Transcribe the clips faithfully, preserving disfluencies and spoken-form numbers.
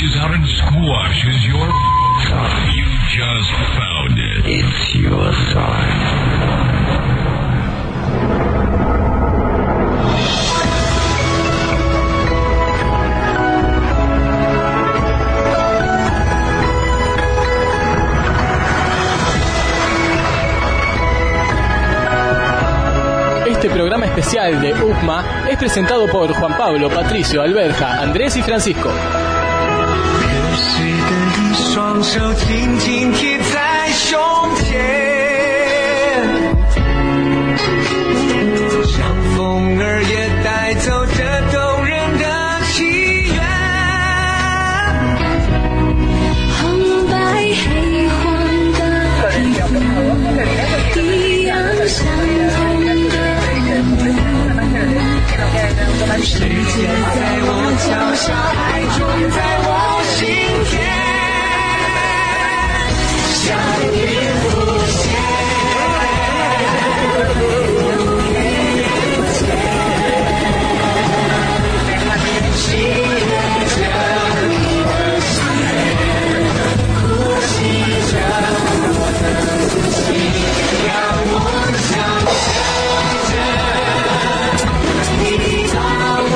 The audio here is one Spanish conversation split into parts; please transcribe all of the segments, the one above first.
reaches out and squashes your... You just found it. It's your time. Este programa especial de U C M A es presentado por Juan Pablo, Patricio, Alberja, Andrés y Francisco. 世界在我脚下，爱种在我心田，相遇无限。喜悦着你的心，呼吸着我的心，让我相信着你的。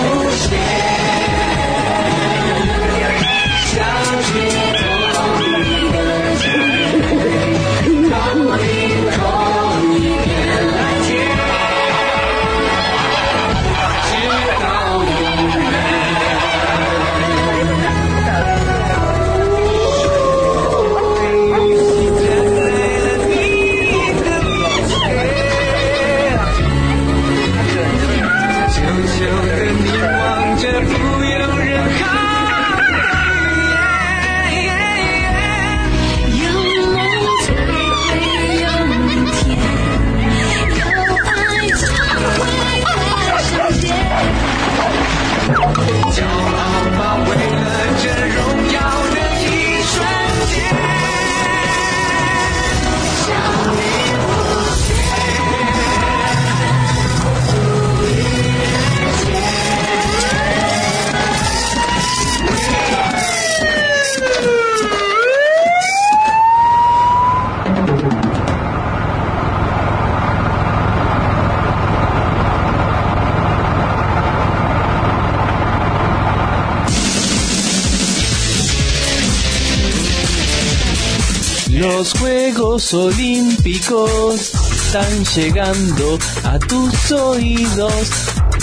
Los Juegos Olímpicos están llegando a tus oídos.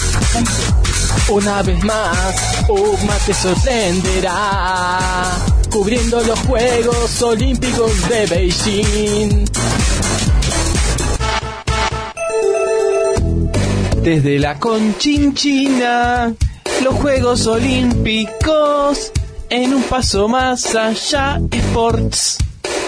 Una vez más, U C M A te sorprenderá, cubriendo los Juegos Olímpicos de Beijing. Desde la Conchinchina, los Juegos Olímpicos, en un paso más allá, Sports.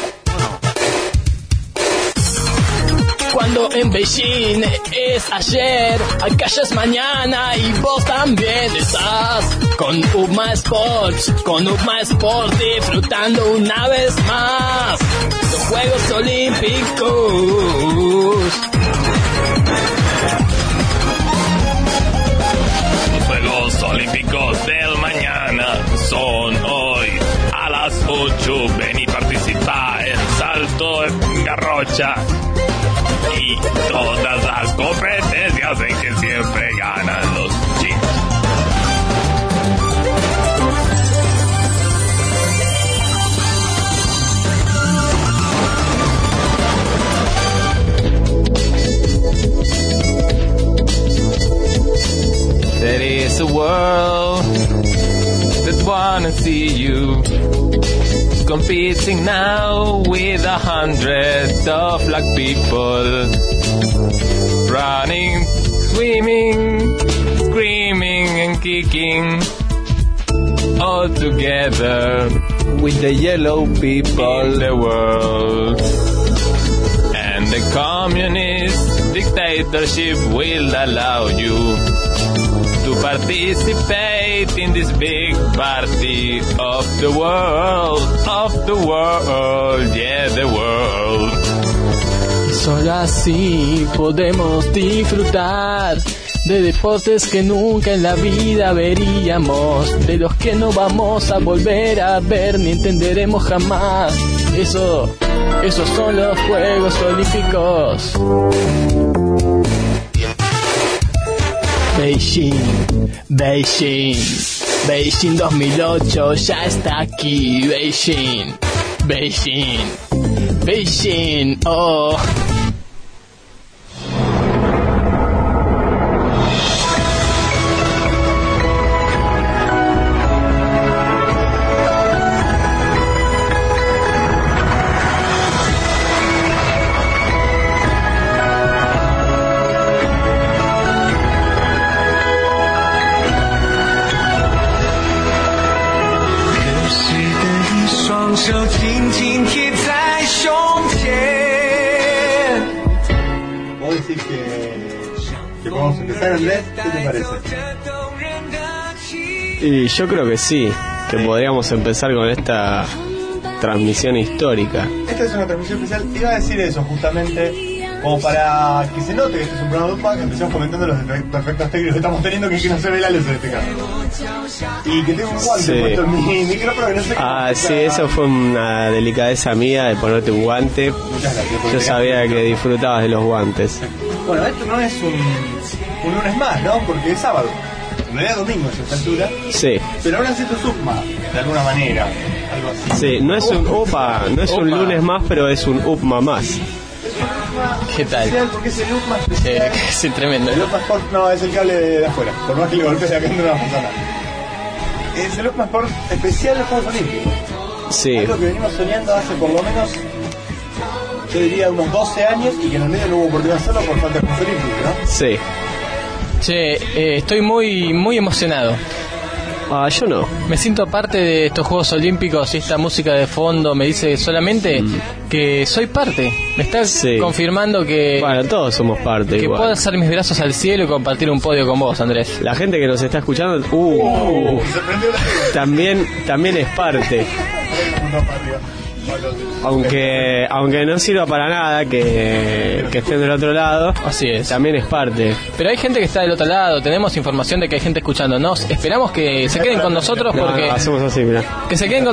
Cuando en Beijing es ayer, acá ya es mañana y vos también estás con U C M A Sports, con U C M A Sports disfrutando una vez más los Juegos Olímpicos. Los Juegos Olímpicos del mañana son hoy a las ocho. Ven y participa en salto en garrocha y todas las competencias en que siempre ganan los chicos. There is a world that wanna see you competing now with a hundred of black people, running, swimming, screaming and kicking, all together with the yellow people in the world. And the communist dictatorship will allow you to participate in this big party of the world, of the world, yeah, the world. Y solo así podemos disfrutar de deportes que nunca en la vida veríamos, de los que no vamos a volver a ver ni entenderemos jamás. Eso, esos son los Juegos Olímpicos. Beijing, Beijing, Beijing dos mil ocho ya está aquí. Beijing, Beijing, Beijing, oh. Andrés, ¿qué te parece? Y yo creo que sí, que sí. Podríamos empezar con esta transmisión histórica. Esta es una transmisión especial, iba a decir eso justamente, como para que se note que este es un programa de Upa, que empezamos comentando los perfectos técnicos que estamos teniendo, que es que no se ve la luz en este caso. Y que tengo un guante sí. puesto en mi micrófono que no sé. Ah, sí, eso fue una delicadeza mía de ponerte un guante. Muchas gracias. Yo sabía que disfrutabas de los guantes. Bueno, esto no es un, un lunes más, ¿no? Porque es sábado. En realidad domingo es a esta altura. Sí. Pero ahora es esto UPMA, de alguna manera. Algo así. Sí, no es un UPA, no es un lunes más, pero es un UPMA más. Es un UPMA ¿Qué tal? especial porque es el UPMA especial. Eh, es tremendo. El UPMA Sport, no, es el cable de, de afuera. Por más que le golpee acá no va a pasar nada. Es el UPMA Sport especial de los Juegos Olímpicos. Sí. Algo que venimos soñando hace por lo menos, yo diría unos doce años, y que en el medio no hubo oportunidad de hacerlo por falta de Juegos Olímpicos, ¿no? Sí. Che, eh, estoy muy muy emocionado. Ah, yo no. Me siento parte de estos Juegos Olímpicos y esta música de fondo me dice solamente mm. que soy parte. Me está sí. confirmando que... Bueno, todos somos parte. Que igual. puedo alzar mis brazos al cielo y compartir un podio con vos, Andrés. La gente que nos está escuchando, uh, uh también, también es parte. Aunque aunque no sirva para nada que, que estén del otro lado, así es, también es parte. Pero hay gente que está del otro lado, tenemos información de que hay gente escuchándonos. Esperamos que se queden con nosotros porque... No, no, hacemos así, mirá. Que se queden con...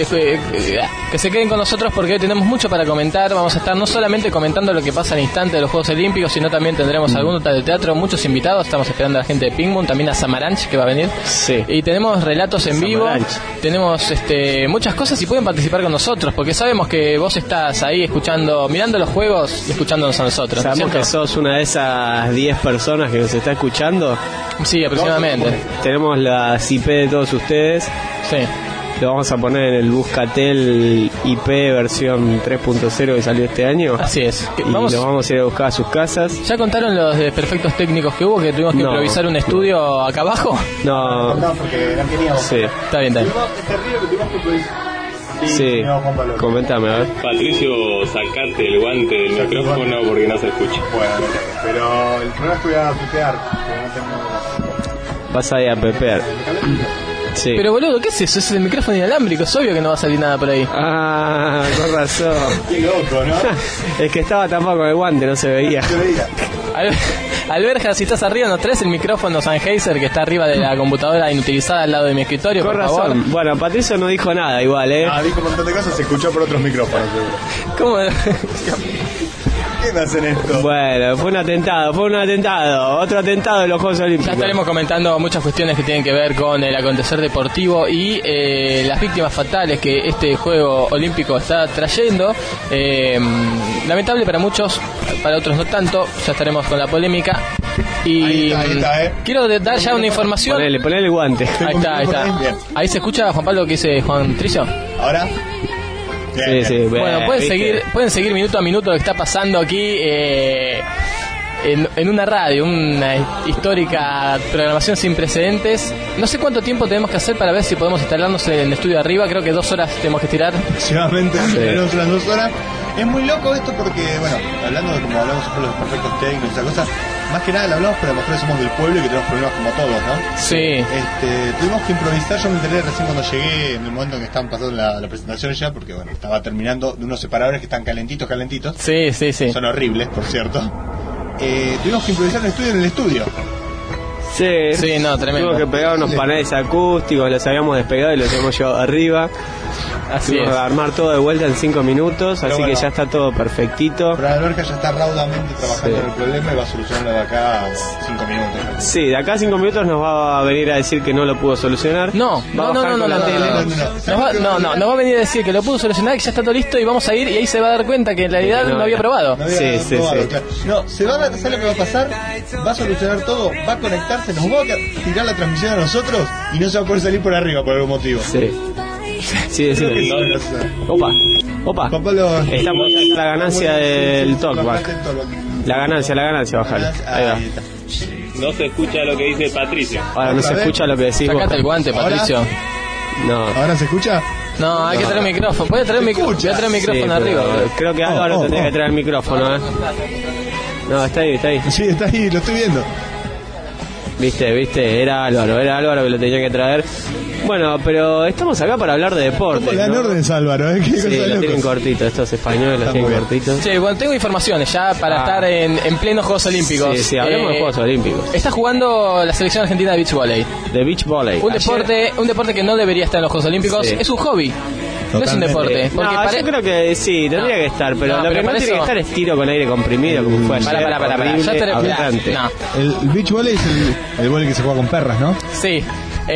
Que se queden con nosotros porque hoy tenemos mucho para comentar. Vamos a estar no solamente comentando lo que pasa al instante de los Juegos Olímpicos, sino también tendremos mm. algún de teatro, muchos invitados. Estamos esperando a la gente de Pink Moon, también a Samaranch que va a venir. Sí. Y tenemos relatos en vivo, tenemos este muchas cosas y pueden participar con nosotros porque sabemos que vos estás ahí escuchando, mirando los juegos y escuchándonos a nosotros. Sabemos ¿no que sos una de esas diez personas que nos está escuchando. Sí, aproximadamente. Tenemos las I P de todos ustedes. Sí. Lo vamos a poner en el Buscatel I P versión tres punto cero que salió este año. Así es. Y vamos, lo vamos a ir a buscar a sus casas. ¿Ya contaron los perfectos técnicos que hubo, que tuvimos que no. improvisar un estudio acá abajo? No. No, porque no queríamos. Sí. Está bien, está bien. Este río que tuvimos que improvisar. Sí, sí. Coméntame, a ver. Patricio, sacate el guante del micrófono porque no se escucha. Bueno, pero el problema es que voy a putear, porque no tengo... Vas a ir a pepear. Sí. Pero boludo, ¿qué es eso? Es el micrófono inalámbrico, es obvio que no va a salir nada por ahí. Ah, con razón. Qué loco, ¿no? Es que estaba tapado con el guante, no se veía. Se veía. Al, Alberja, si estás arriba, ¿nos traes el micrófono Sennheiser que está arriba de la computadora inutilizada al lado de mi escritorio? Con por razón. Favor? Bueno, Patricio no dijo nada igual, ¿eh? Ah, dijo un montón de cosas, se escuchó por otros micrófonos, seguro. ¿Cómo? ¿Qué me hacen esto? Bueno, fue un atentado, fue un atentado, otro atentado de los Juegos Olímpicos. Ya estaremos comentando muchas cuestiones que tienen que ver con el acontecer deportivo y eh, las víctimas fatales que este Juego Olímpico está trayendo. Eh, lamentable para muchos, para otros no tanto. Ya estaremos con la polémica. Y ahí está, ahí está, ¿eh? Quiero dar ya una información. Ponele, ponele el guante. Ahí está, ahí está. Ahí se escucha, Juan Pablo, que dice Juan Tricio. ¿Ahora? Bien, sí, sí, bueno, bueno pueden seguir, pueden seguir minuto a minuto lo que está pasando aquí eh, en, en una radio, una histórica programación sin precedentes. No sé cuánto tiempo tenemos que hacer para ver si podemos instalarnos en el estudio de arriba. Creo que dos horas tenemos que tirar. Aproximadamente, tenemos unas dos horas. Es muy loco esto porque, bueno, hablando de como hablamos sobre los perfectos técnicos y esas cosas, más que nada lo hablamos para demostrar que somos del pueblo y que tenemos problemas como todos, ¿no? Sí. Este, tuvimos que improvisar, yo me enteré recién cuando llegué, en el momento en que estaban pasando la, la presentación ya, porque bueno, estaba terminando de unos separadores que están calentitos, calentitos. Sí, sí, sí. Son horribles, por cierto. Eh, tuvimos que improvisar un estudio en el estudio. Sí, Sí, no, tremendo. Tuvimos que pegar unos paneles acústicos, los habíamos despegado y los hemos llevado arriba. Así Tuvimos es. que armar todo de vuelta en cinco minutos, Pero así bueno. que ya está todo perfectito. Pero Alberca ya está raudamente trabajando Sí. en el problema y va a solucionarlo de acá a cinco minutos. Sí, de acá a cinco minutos nos va a venir a decir que no lo pudo solucionar. No, Va a no, no, bajar no, no, con no, la no, tele. no, no. Nos va, no, no, nos va a venir a decir que lo pudo solucionar, que ya está todo listo y vamos a ir y ahí se va a dar cuenta que en realidad No, no había no. probado. No había Sí, sí, probado, sí. claro. No, se va a ¿sabes lo que va a pasar? Va a solucionar todo, va a conectarse, nos va a tirar la transmisión a nosotros y no se va a poder salir por arriba por algún motivo. Sí. Sí, sí. Creo que no, no sé. Opa, opa. Papá lo... Está muy alta la ganancia del talkback. La ganancia, la ganancia, bajala. Ahí va. Ahí está. No se escucha lo que dice Patricio. Ahora no Otra se vez. escucha lo que decís vos. Sacate el guante, ¿Ahora? Patricio. No. ¿Ahora se escucha? No, hay que traer el micrófono. ¿Puede traer el Se micrófono? Voy a traer el Sí, micrófono pero arriba. boludo. creo que Álvaro Oh, oh, tendría oh. que traer el micrófono, ¿eh? No, está ahí, está ahí. Sí, está ahí, lo estoy viendo. Viste, viste, era Álvaro, era Álvaro que lo tenía que traer. Bueno, pero estamos acá para hablar de deporte. ¿Cómo le dan ¿no? órdenes, Álvaro? ¿Eh? ¿Qué cosa Sí, de lo locos? tienen cortito, estos españoles los Está tienen muy bien. cortitos. Sí, bueno, tengo informaciones ya para Ah. estar en, en plenos Juegos Olímpicos. Sí, sí, hablemos de Eh, Juegos Olímpicos. Está jugando la selección argentina de beach volley. De beach volley. Un Ayer- deporte, un deporte que no debería estar en los Juegos Olímpicos. Sí. Es un hobby. No es un Totalmente. deporte. Eh, Porque no, pare- yo creo que sí, tendría No. que estar, pero No, lo pero que no para tiene que eso- estar es tiro con aire comprimido, como fue ayer. Pará, pará, pará, pará. horrible, Ya te aberrante. No, El beach volley es el, el volley que se juega con perras, ¿no? sí.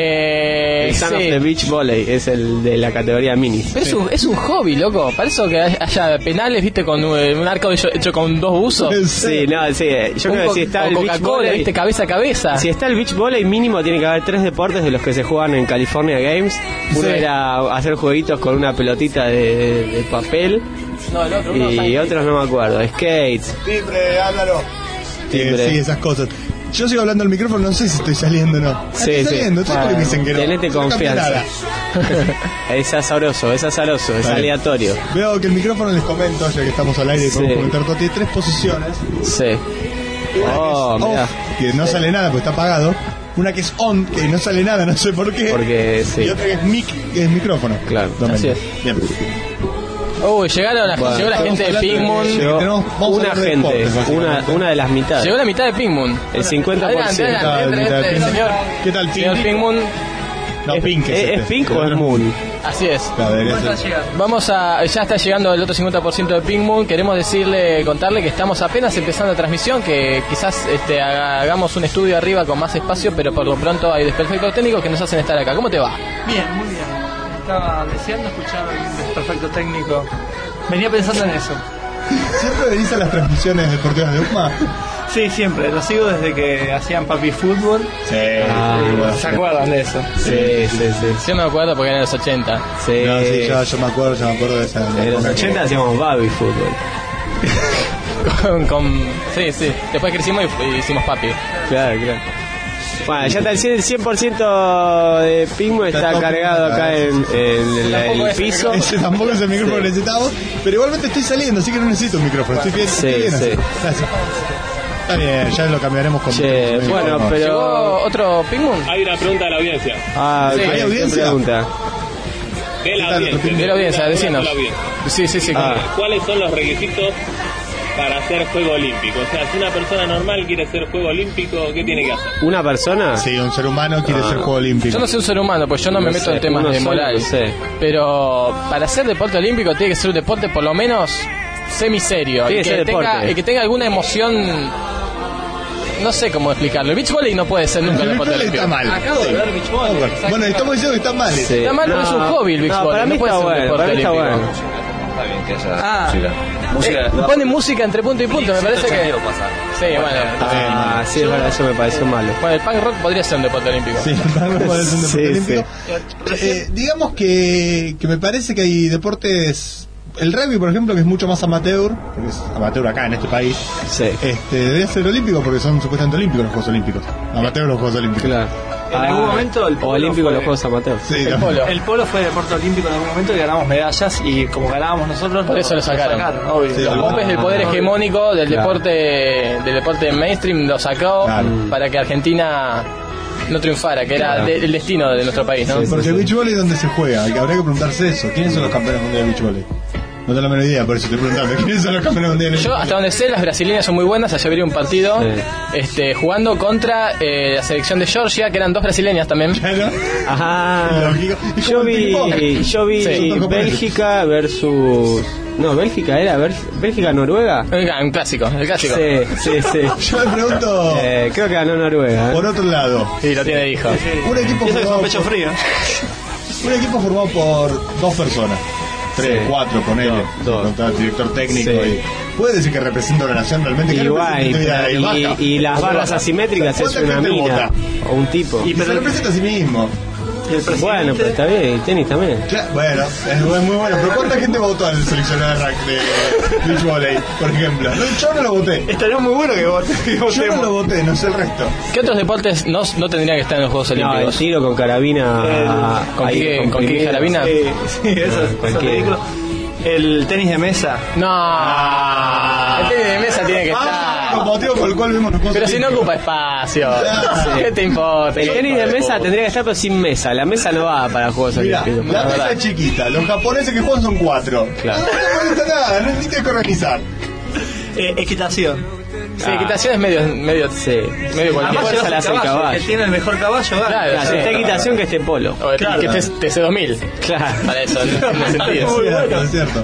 Eh, El Son of sí. the Beach Volley es el de la categoría mini. Pero es un, es un hobby, loco. Para eso que haya penales, viste, con un, un arco hecho, hecho con dos buzos. Sí, no, sí, yo Un creo que co- si está o el beach Coca-Cola, volley, viste, cabeza a cabeza. si está el beach volley mínimo tiene que haber tres deportes de los que se juegan en California Games. Uno Sí. era hacer jueguitos con una pelotita de, de- de papel No, el otro, uno, y ¿sabes? otros no me acuerdo. Skates. Timbre, Álvaro. Timbre. Eh, sí, esas cosas. Yo sigo hablando al micrófono, no sé si estoy saliendo o no. Ah, Sí, estoy sí. saliendo, ¿tú por qué me dicen que no? Tenete No cambia confianza. nada. Es azaroso, es azaroso, es Está bien. aleatorio. Veo que el micrófono, les comento, ya que estamos al aire y podemos Sí. comentar todo, tiene tres posiciones. Sí. Una Oh, que es mirá. off, que no sale nada porque está apagado. Una que es on, que no sale nada, no sé por qué. Porque Y sí. otra que es mic, que es micrófono. Claro. Domenico. Así es. Bien. Uy, llegaron la, Bueno, llegó la estamos gente de hablando Pink Moon. de- Llegó tenemos- vamos a una hablar de gente, deportes, una, básicamente. una de las mitades. Llegó la mitad de Pink Moon. El cincuenta por Adelante, ciento. adelante, entre, Mitad de entre, Pink. señor. ¿Qué tal, Señor Pink? Pink Moon. No, ¿Es, Pink es, ¿es, este. es Pink o es Moon? Así es. Claro, debería ser. Vamos a, ya está llegando el otro cincuenta por ciento de Pink Moon. Queremos decirle, contarle que estamos apenas empezando la transmisión, que quizás este, haga- hagamos un estudio arriba con más espacio, pero por lo pronto hay desperfectos técnicos que nos hacen estar acá. ¿Cómo te va? Bien, muy bien. Estaba deseando escuchar el desperfecto técnico. Venía pensando en eso. ¿Siempre venís a las transmisiones deportivas de U M A? Sí, siempre. Lo sigo desde que hacían Papi Fútbol. Sí. Ah, ¿Se acuerdan de eso? Sí, sí, sí. Yo me acuerdo porque eran los ochenta. Sí. No, sí, yo, yo me acuerdo, yo me acuerdo de esa. En los ochenta hacíamos baby fútbol. con, con- sí, sí. Después crecimos y, y hicimos Papi. Claro, claro. Bueno, ya está el cien- el cien por ciento de Pingüe está Está todo cargado acá en, en el, Tampoco el es- piso. Ese tampoco es el micrófono que necesitamos, pero igualmente estoy saliendo, así que no necesito un micrófono. Estoy bien, Sí, estoy bien así. sí. Gracias. Está bien, ya lo cambiaremos con Che, con- bueno, con- pero- ¿Llegó otro Pink Moon? Hay una pregunta de la audiencia. Ah, Sí, ok, ¿hay ¿qué audiencia? pregunta? De la ¿Qué tal? audiencia. De la audiencia, Una- decinos. una de la audiencia. Sí, sí, sí. Ah. ¿Cuáles son los requisitos para hacer juego olímpico? O sea, si una persona normal quiere hacer juego olímpico, ¿qué tiene que hacer? ¿Una persona? Sí, un ser humano quiere Ah. ser juego olímpico. Yo no soy un ser humano, pues yo no, me No meto sé, en temas uno de solo, moral. no sé. Pero para hacer deporte olímpico tiene que ser un deporte por lo menos semiserio. Tiene Y que que, ser tenga, deporte. y que tenga alguna emoción. No sé cómo explicarlo. El beach volley no puede ser nunca El un deporte beach volley olímpico. está mal. Acabo de Sí. ver beach volley. Bueno, bueno, estamos diciendo que está mal. Sí. Está mal, pero es un hobby el beach no, volley, para no mí puede está ser un bueno, deporte para mí está olímpico. bueno. Está bien que haya Ah. música. Música. Eh, pone música entre punto y punto, me parece que. Sí, bueno. Ah, sí, es verdad, eso me pareció malo. Bueno, el punk rock podría ser un deporte olímpico. Sí, no puede ser un deporte Sí, olímpico. Eh, digamos que, que me parece que hay deportes. El rugby, por ejemplo, que es mucho más amateur, porque es amateur acá en este país, Sí, este, debería ser olímpico porque son supuestamente olímpicos los Juegos Olímpicos. Amateur los Juegos Olímpicos. claro. En algún momento el O polo olímpico fue- los Juegos Amateurs. Sí, El también. polo. El polo fue deporte olímpico en algún momento y ganamos medallas y como ganábamos nosotros Por eso lo sacaron. obvio. Sí, Los lo- golpes del poder Ah, hegemónico del Claro. deporte del deporte mainstream lo sacó Claro. para que Argentina no triunfara, que era Claro. de- el destino de nuestro país, ¿no? Sí, sí. Porque el beach volley, ¿dónde se juega? Habría que preguntarse eso. ¿Quiénes son los campeones mundiales de beach volley? No tengo la menor idea, por eso estoy preguntando. ¿Quiénes son los campeones mundiales? Yo, hasta donde sé, las brasileñas son muy buenas. Ayer vi un partido Sí. este, jugando contra eh, la selección de Georgia, que eran dos brasileñas también. Claro. Ajá. Lógico. ¿Y Yo cómo vi, ping-pong? yo vi Sí. Bélgica versus... No, Bélgica era, Bel- Bélgica-Noruega. Oiga, un clásico, el clásico. Sí, sí, sí. Yo me pregunto, Eh, creo que ganó Noruega. ¿eh? por otro lado, Sí, lo tiene hijo. un equipo Y eso que formado son pecho por, frío. un equipo formado por dos personas. Tres, Sí. cuatro, ponele. Dos, dos. Con todo el director técnico. Sí. Y, ¿puede decir que representa una nación realmente? ¿Qué Y, guay, representa? y, baja. y las ¿Cómo barras baja? asimétricas es ¿Cuánta una gente mina vota? o un tipo. Y, se representa a sí mismo. Y el presidente. Bueno, pero está bien, y tenis también. Claro, bueno, es muy muy bueno. Pero ¿cuánta gente votó al seleccionado de rack de beach volley, por ejemplo? No, yo no lo voté. Estaría muy bueno que vote- que Yo no votemos. lo voté, no sé el resto. ¿Qué otros deportes no, no tendrían que estar en los Juegos No, el Olímpicos? tiro con carabina. El- ¿con ahí, qué- con qué comprimido. carabina? Sí, sí, eso es- eso es cualquiera. ridículo. El tenis de mesa. No, el tenis de mesa tiene que Ah, estar. como motivo por el cual vemos los Juegos Pero si no Olímpicos. ocupa espacio, Sí. ¿qué te importa? El tenis de mesa tendría que estar pero sin mesa. La mesa no va para Juegos Mirá, Olímpicos. la la mesa verdad. es chiquita, los japoneses que juegan son cuatro. Claro. No te molesta nada, no tienes que organizar. Eh, equitación. Sí, equitación es medio, medio, Sí. medio cualquier Además, cosa. llevas llevas el el caballo. El que tiene el mejor caballo gana. Claro, Claro, sí. está equitación que esté polo. O el Claro. que te, T C dos mil. Claro. Para eso, no tiene Es sentido. Muy cierto, bueno. es cierto.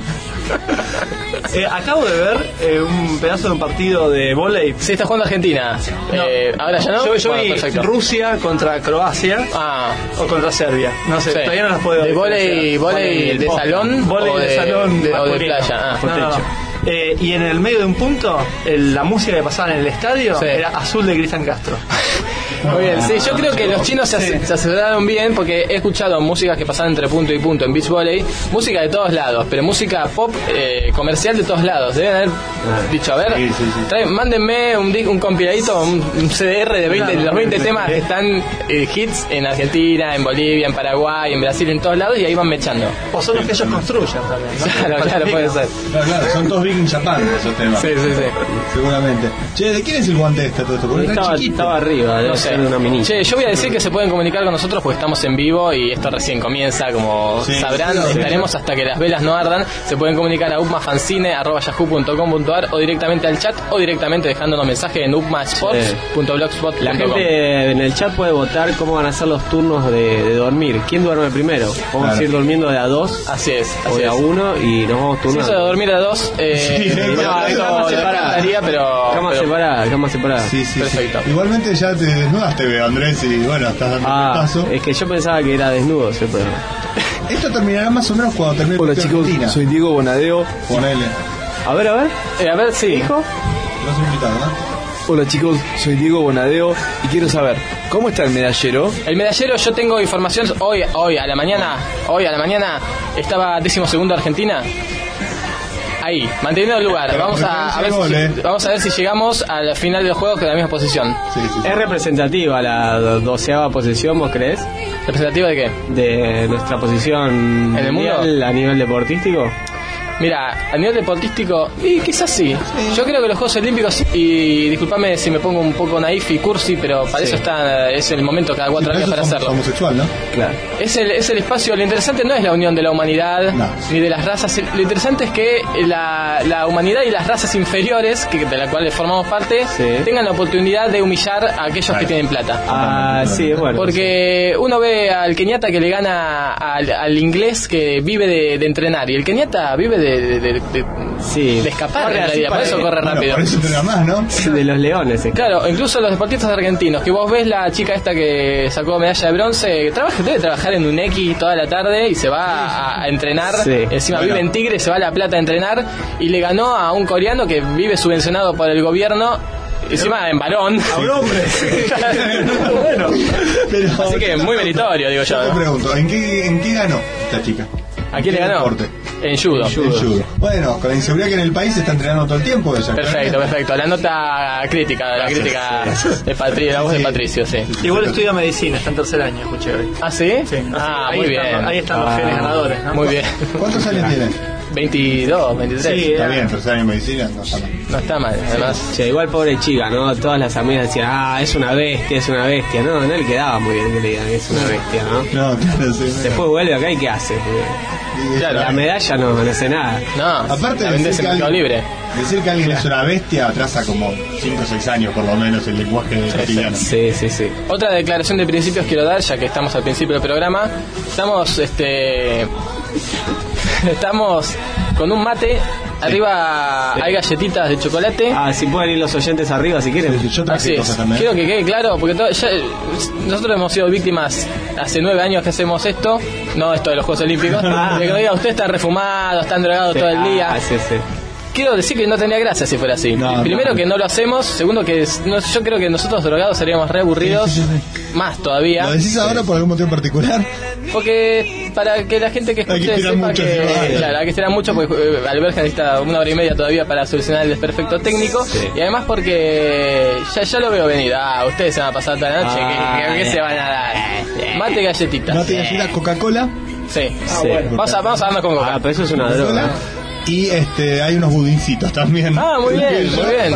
Eh, acabo de ver eh, un pedazo de un partido de vóley. Sí, está jugando Argentina. Eh, Ahora ya no. Yo, yo Bueno, vi perfecto. Rusia contra Croacia Ah, o contra Serbia. No sé, sí. todavía no las puedo ¿De vóley, vóley de salón Vóley o de, de, salón de- o de masculino. playa? Ah, No, no, no. Eh, y en el medio de un punto, el- la música que pasaba en el estadio Sí. era Azul de Cristian Castro. Muy bien, sí, yo creo que los chinos se, Sí. as- se asesoraron bien porque he escuchado músicas que pasaban entre punto y punto en beach volley, música de todos lados, pero música pop eh, comercial de todos lados. Deben haber dicho, a ver, Sí, sí, sí. trae- mándenme un, di- un compiladito, un, un C D R de veinte, Claro, los veinte sí. temas que están eh, hits en Argentina, en Bolivia, en Paraguay, en Brasil, en todos lados y ahí van mechando. O son los que ellos construyen también, ¿no? Claro, claro, puede ser. Claro, claro, son todos Big in Japan esos temas. Sí, sí, sí. Seguramente. Che, ¿de quién es el guante este todo esto? Porque está Estaba, chiquito. estaba arriba, debe No sé. ser de una minita. Che, yo voy a decir que se pueden comunicar con nosotros porque estamos en vivo y esto recién comienza, como Sí, sabrán, sí, sí. estaremos hasta que las velas no ardan. Se pueden comunicar a upmafancine arroba yahoo punto com punto ar o directamente al chat o directamente dejándonos mensaje en upmasports punto blogspot punto com. La gente en el chat puede votar cómo van a ser los turnos de, de dormir. ¿Quién duerme primero? Vamos Claro. a ir durmiendo de a dos Así es, o así de a es. uno y nos vamos Sí, turnando. eso de dormir a dos, eh, Sí, no, cama esto separada. estaría, pero... Cama pero- separada, cama separada. Sí, sí, Perfecto. sí. Igualmente ya te desnudaste, veo, Andrés, y bueno, estás dando un Ah, paso. es que yo pensaba que era desnudo ese programa. Esto terminará más o menos cuando termine Hola el chicos, Argentina. soy Diego Bonadeo. Ponele. A ver, a ver. Eh, a ver, sí. ¿Hijo? Los invitados, ¿no? Hola chicos, soy Diego Bonadeo y quiero saber, ¿cómo está el medallero? El medallero, yo tengo información hoy, hoy a la mañana, hoy a la mañana estaba décimo segundo Argentina. Ahí, manteniendo el lugar. Vamos a, a ver Gol, si, eh. vamos a ver si llegamos al final del juego con la misma posición. Sí, sí, sí. Es representativa la do- doceava posición, ¿vos crees? ¿Representativa de qué? De nuestra posición ¿En el mundo? mundial a nivel deportístico. Mira, a nivel deportístico, y quizás sí. Yo creo que los Juegos Olímpicos, y discúlpame si me pongo un poco naif y cursi, pero para Sí. eso está, es el momento cada cuatro Pero años eso para es hacerlo. homosexual, ¿no? Claro. Es el, es el espacio, lo interesante no es la unión de la humanidad No. ni de las razas, lo interesante es que la, la humanidad y las razas inferiores, que, de las cuales formamos parte, Sí. tengan la oportunidad de humillar a aquellos que tienen plata. Ah, sí, bueno. Porque uno ve al Kenyatta que le gana al, al inglés que vive de, de entrenar, y el Kenyatta vive de, de, de- de- Sí. de escapar Corre en así realidad, por para- eso corre Bueno, rápido. por eso entrena más, ¿no? sí, de los leones. eh. Claro, incluso los deportistas argentinos, que vos ves la chica esta que sacó medalla de bronce, trabaja, debe trabajar en un X toda la tarde y se va a, a entrenar, Sí. encima Bueno. vive en Tigre, se va a La Plata a entrenar y le ganó a un coreano que vive subvencionado por el gobierno, encima en varón. A un hombre. Bueno, pero Así que muy meritorio, digo yo. Yo te ¿no? pregunto, ¿en qué, ¿en qué ganó esta chica? ¿A quién le ¿En qué ganó? deporte? En judo. En judo. Bueno, con la inseguridad que en el país se está entrenando todo el tiempo. ella, Perfecto, claramente. perfecto. La nota crítica, la Gracias. crítica Sí. de Patricio, la voz de Sí. Patricio, sí. Igual estudia medicina, está en tercer año, escuché hoy. ¿Ah, sí? Sí, Ah, ahí muy están- bien. Ahí están los genes ganadores, ¿no? Muy bien. ¿Cuántos años tiene? veintidós, veintitrés. Sí, está bien, tercer año en medicina, no está mal. No está mal, además. Sí, igual pobre chica, ¿no? Todas las amigas decían, ah, es una bestia, es una bestia. No, no le quedaba muy bien que le digan que es una bestia, ¿no? No, claro, sí. Después vuelve acá y ¿qué hace? Claro, la medalla no, no hace nada. No, aparte la de vendés decir en que Mercado alguien- Libre. Decir que alguien es una bestia atrasa como cinco o seis años por lo menos el lenguaje cotidiano. Sí, sí, sí. Otra declaración de principios quiero dar, ya que estamos al principio del programa. Estamos, este... Estamos con un mate. Arriba hay galletitas de chocolate. Ah, si pueden ir los oyentes arriba si quieren. Yo traje Así es. cosas también. Quiero que quede claro, porque todo- ya, nosotros hemos sido víctimas hace nueve años que hacemos esto, no esto de los Juegos Olímpicos, de que no diga usted está refumado, están drogados todo el día. Ah, sí, sí. Quiero decir que no tendría gracia si fuera así. No, Primero no. que no lo hacemos, segundo que es- no, yo creo que nosotros drogados seríamos re aburridos, Sí, sí, sí, más todavía, ¿Lo decís ahora por algún motivo en particular? porque para que la gente que Hay que escuche estirar sepa mucho, que, sí, vale. claro, hay que estirar mucho porque eh, Alberja necesita una hora y media todavía para solucionar el desperfecto técnico, Sí. y además porque ya, ya lo veo venir, ah, ustedes se van a pasar toda la noche, Ah, ¿qué, qué- qué se van a dar? Mate y galletitas. No te galleta Coca-Cola. Sí. Sí. Vamos a, vamos a darnos con coca. Ah, pero eso es una droga. Coca-Cola. Y este, hay unos budincitos también. Ah, muy bien, muy bien.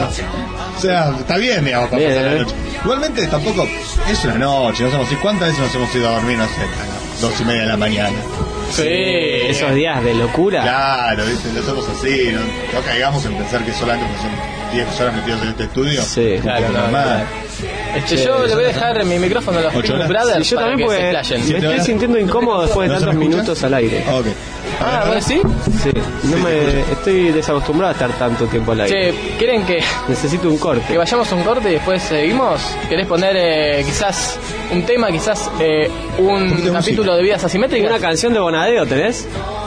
O sea, está bien, digamos, para Bien, pasar la eh. noche. Igualmente, tampoco es una noche, no sabemos si cuántas veces nos hemos ido a dormir, no sé, a las dos y media de la mañana. Sí. Esos días de locura. Claro, ¿viste? No somos así, no, no caigamos en pensar que solamente porque son diez horas metidos en este estudio. Sí, un claro, poco no, normal. no. Este, yo le voy a dejar mi micrófono a los Ocho Pink horas. Brothers Sí, yo para también que se porque explayen. me estoy sintiendo incómodo después de ¿No se tantos me escucha? minutos al aire. Ok. Ah, ¿vos sí? Sí, no me, estoy desacostumbrado a estar tanto tiempo al aire. Che, ¿quieren que, Necesito un corte. que vayamos a un corte y después seguimos? ¿Querés poner eh, quizás un tema, quizás eh, un poquito de capítulo música. de vidas asimétricas? Una canción de Bonadeo, ¿tenés?